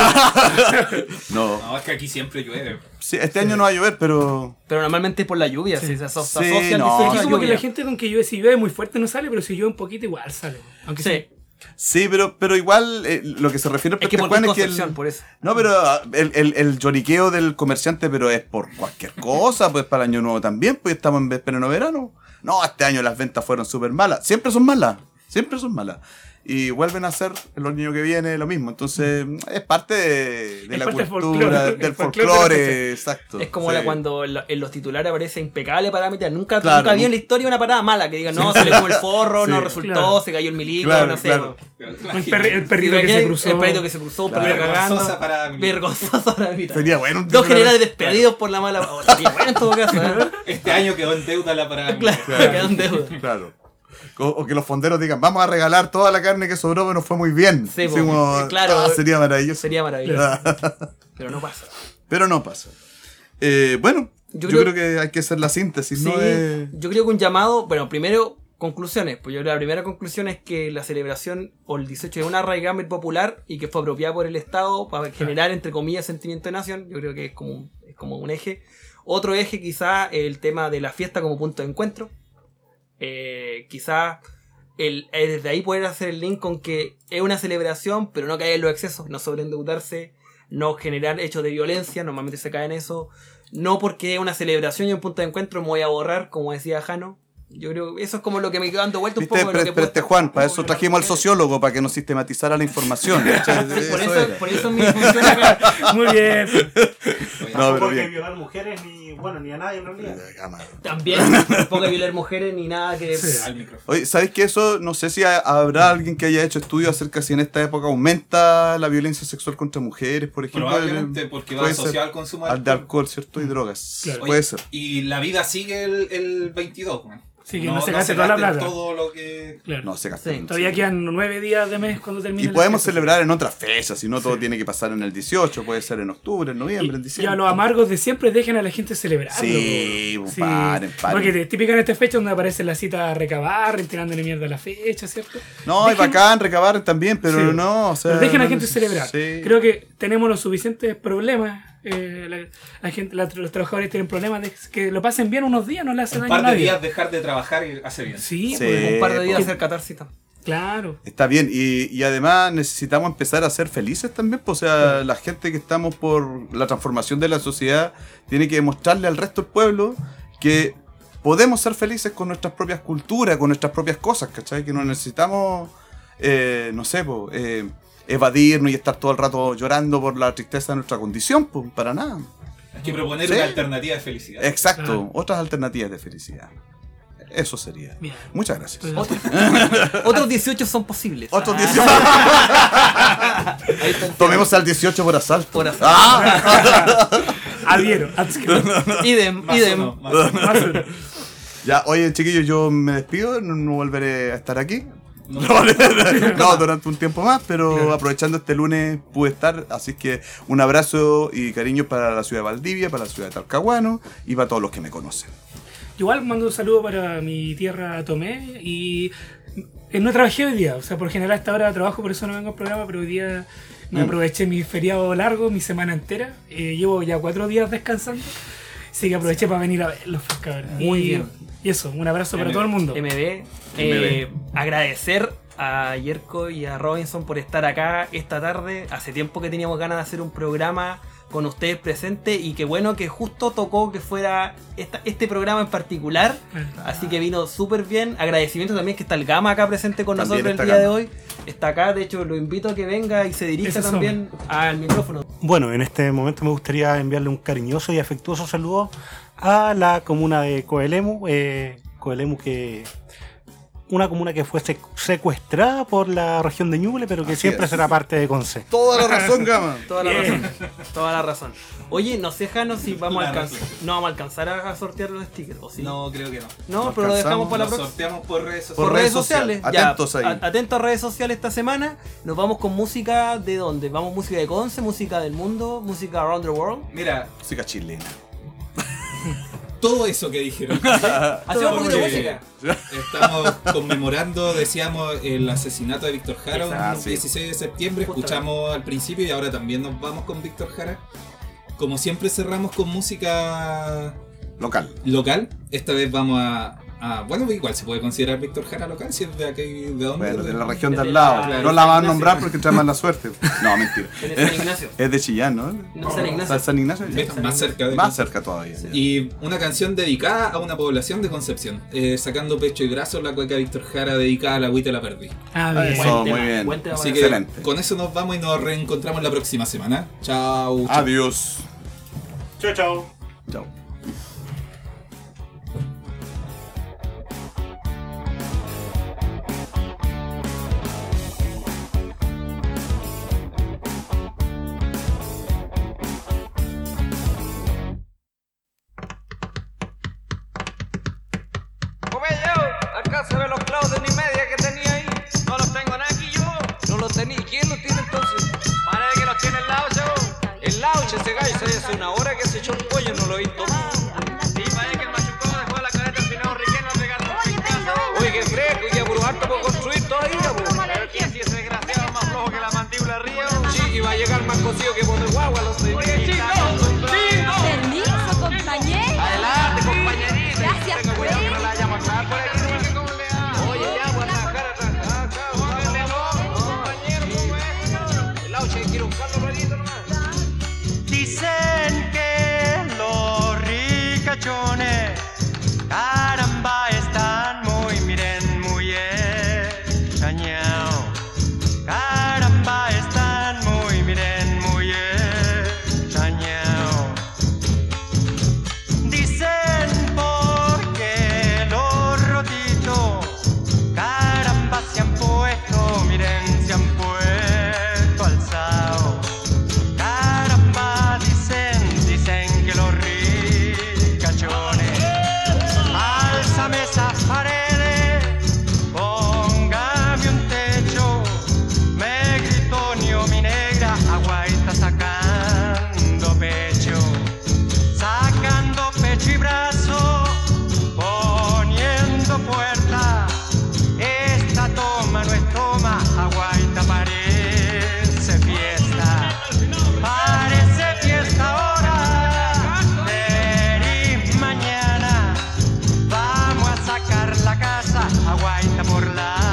No, No, es que aquí siempre llueve. sí, este año no va a llover, pero Pero normalmente es por la lluvia, Sí. si se aso- se Sí, asocia el no, dieciocho a Es la como que lluvia. la gente con que llueve, si llueve muy fuerte no sale, pero si llueve un poquito igual sale. Aunque Sí, sí. sí, pero, pero igual eh, lo que se refiere al es que Preste porque Juan es es que el- Concepción, por eso. No, pero ah, el, el, el lloriqueo del comerciante, pero es por cualquier cosa, pues para el año nuevo también, pues estamos en pleno verano. No, este año las ventas fueron súper malas. Siempre son malas, siempre son malas. Y vuelven a ser el año que viene lo mismo. Entonces, es parte de, de Es la parte del cultura, folclore, del el folclore folclore, de la fecha. exacto. Es como sí. la cuando en, lo- en los titulares aparece impecable parámetro. Nunca, Claro, nunca vi en ¿no? la historia una parada mala que digan, no, se le fue el forro, Sí. no resultó, Claro. se cayó el milico, Claro, no sé. claro. El, perri- el perrito que se cruzó. El perrito que se cruzó, un perro Vergonzosa cagando. para mí. Vergonzoso para mí. Sería bueno un Dos titular- generales despedidos por la mala. Oh, sería bueno en todo caso, ¿eh? Este año quedó en deuda la parada. Claro, quedó en deuda. Claro. O, o que los fonderos digan, vamos a regalar toda la carne que sobró, pero nos fue muy bien. Sí, Así po, como, claro. ah, sería maravilloso. Sería maravilloso. Pero no pasa. Pero no pasa. Eh, bueno, yo, Yo creo, creo- que hay que hacer la síntesis, Sí, ¿no? De- yo creo que un llamado, bueno, primero, conclusiones. Pues yo creo que la primera conclusión es que la celebración o el dieciocho es una raigambre popular y que fue apropiada por el Estado para generar, entre comillas, sentimiento de nación. Yo creo que es como un, es como un eje. Otro eje quizá el tema de la fiesta como punto de encuentro. Eh, quizá el, eh, desde ahí poder hacer el link con que es una celebración, pero no caer en los excesos, no sobreendeudarse, no generar hechos de violencia, normalmente se cae en eso. No porque es una celebración y un punto de encuentro me voy a borrar, como decía Jano. Yo creo que eso es como lo que me quedó dando vuelta un ¿Viste? poco de lo Pero, que pero puede este estar- Juan, para eso trajimos al sociólogo, para que nos sistematizara la información. ¿cachai? Sí, por, Eso eso, era. por eso mi función acá. Muy bien. No, Tampoco pero hay que bien. violar mujeres ni, bueno, ni a nadie en realidad. También, tampoco hay violar mujeres ni nada que... Al micrófono. Oye, ¿sabes qué? Eso, no sé si ha- habrá alguien que haya hecho estudios acerca si en esta época aumenta la violencia sexual contra mujeres, por ejemplo. Probablemente el- porque va puede asociado ser al consumo de al de alcohol, ¿cierto? Y drogas. Claro. Puede Oye, ser. Y la vida sigue el, el veintidós, man. Sí, que no, no se no gaste se toda la gasten plata. todo lo que... Claro. No se gastan. Sí. Todavía quedan nueve días de mes cuando termine Y la podemos fiesta. celebrar en otras fechas, si no todo Sí. tiene que pasar en el dieciocho, puede ser en octubre, en noviembre, en Y, y diciembre. a los amargos de siempre dejen a la gente celebrar. Sí, pues, paren, paren. Porque te- típica en esta fecha donde aparece la cita a recabar, tirándole mierda a la fecha, ¿cierto? No, y Dejen- bacán, recabar también, pero Sí. no, o sea... Pero dejen a la no gente neces- celebrar. Sí. Creo que tenemos los suficientes problemas. eh, la, la gente, la- los trabajadores tienen problemas de que lo pasen bien unos días, no le hace Un daño a par de nadie. días dejar de trabajar y hace bien. Sí, Sí. pues, Un par de días pues. hacer catarsis. claro. Está bien, y, y además necesitamos empezar a ser felices también, pues, o sea, la gente que estamos por la transformación de la sociedad tiene que demostrarle al resto del pueblo que podemos ser felices con nuestras propias culturas, con nuestras propias cosas, ¿cachai? Que no necesitamos, eh, no sé, pues, eh, evadirnos y estar todo el rato llorando por la tristeza de nuestra condición, pues, para nada. Hay que proponer Sí. una alternativa de felicidad. Exacto, Claro. otras alternativas de felicidad. Eso sería. Bien. Muchas gracias. Entonces, Otros dieciocho son posibles. Otros Ah, dieciocho. ahí está el tema. Tomemos al dieciocho por asalto. Por asalto. ¡Ah! adhiero. adscribo. Idem, Más o idem. no, más o no. Más o menos. Ya, oye, chiquillos, yo me despido, no, no volveré a estar aquí. No. No, no, durante un tiempo más, pero aprovechando este lunes pude estar, así que un abrazo y cariño para la ciudad de Valdivia, para la ciudad de Talcahuano y para todos los que me conocen. Igual mando un saludo para mi tierra Tomé y eh, no trabajé hoy día, o sea, por general hasta ahora trabajo, por eso no vengo al programa, pero hoy día me Mm. aproveché mi feriado largo, mi semana entera, eh, llevo ya cuatro días descansando, así que aproveché para venir a verlos, pues, cabrón. Muy y, bien. y eso, un abrazo para M B. todo el mundo. M B, M B. eh, agradecer a Yerko y a Robinson por estar acá esta tarde. Hace tiempo que teníamos ganas de hacer un programa con ustedes presentes y qué bueno que justo tocó que fuera esta, este programa en particular. Así que vino súper bien. Agradecimiento también que está el Gama acá presente con También nosotros el está día de Gama. hoy. Está acá, de hecho lo invito a que venga y se dirija Ese también al micrófono. Bueno, en este momento me gustaría enviarle un cariñoso y afectuoso saludo a la comuna de Coelemu. Eh, Coelemu que... Una comuna que fue sec- secuestrada por la región de Ñuble, pero que Así siempre es. será parte de Conce. Toda la razón, Gama. Toda la Bien. razón. Toda la razón. Oye, no sé, Jano, si vamos a La alcanzar. razón. No vamos a alcanzar a, a sortear los stickers, ¿o sí? No, creo que no. No, No pero lo dejamos alcanzamos, para la Lo próxima. sorteamos por redes Por Por sociales. redes redes sociales. sociales. Ya, Atentos ahí. a- atentos a redes sociales esta semana. Nos vamos con música de dónde? Vamos música de Conce, música del mundo, música around the world. Mira, Música chilena. todo eso que dijeron. Hacemos un poquito de Porque música. Estamos conmemorando, decíamos, el asesinato de Víctor Jara Ah, el sí. dieciséis de septiembre. Justamente. Escuchamos al principio y ahora también nos vamos con Víctor Jara. Como siempre cerramos con música Local. local. Esta vez vamos a... a- bueno, igual se puede considerar Víctor Jara local, si es de aquí, ¿de dónde? Bueno, de la región de Desde al lado. la- No la van a Ignacio. nombrar porque trae mala suerte. No, mentira. En San Ignacio. Es de Chillán, ¿no? No, San Ignacio. San Ignacio. ¿Ves? Más cerca de Más cerca todavía. Y una canción dedicada a una población de Concepción, eh, sacando pecho y brazo, la cueca Víctor Jara dedicada a la agüita de la perdí. Ah, bien. Eso, Buen muy tema, bien. buen tema Así para que Excelente. con eso nos vamos y nos reencontramos la próxima semana. Chao. chao. Adiós. Chao, chao. Chao. Acá se ven los clavos de ni media que tenía ahí. No los tengo nada aquí yo. No los tenía. ¿Quién los tiene entonces? Parece que los tiene el Lauche. El Lauche, ese gallo, se hace una hora que se echó un pollo y no lo he visto más. Sí, parece que el machucón dejó la cadeta al final riqueno regaló en casa. Oye, qué fresco y que puro harto por construir todavía, po. Pero quién si ese desgraciado es más flojo que la mandíbula de río. Sí, y va a llegar más cocido que por el guagua, lo sé. Oye, chicos, chicos. Permiso, compañero. Adelante, compañerita. Gracias, Tenga cuidado que no pues. la vaya a matar por aquí. Oye, ya, voy a trabajar a trabajar. Póngale no, compañero, ¿cómo es? El Lauche quiere buscarlo rarito nomás. Dicen que los ríos aguaita por la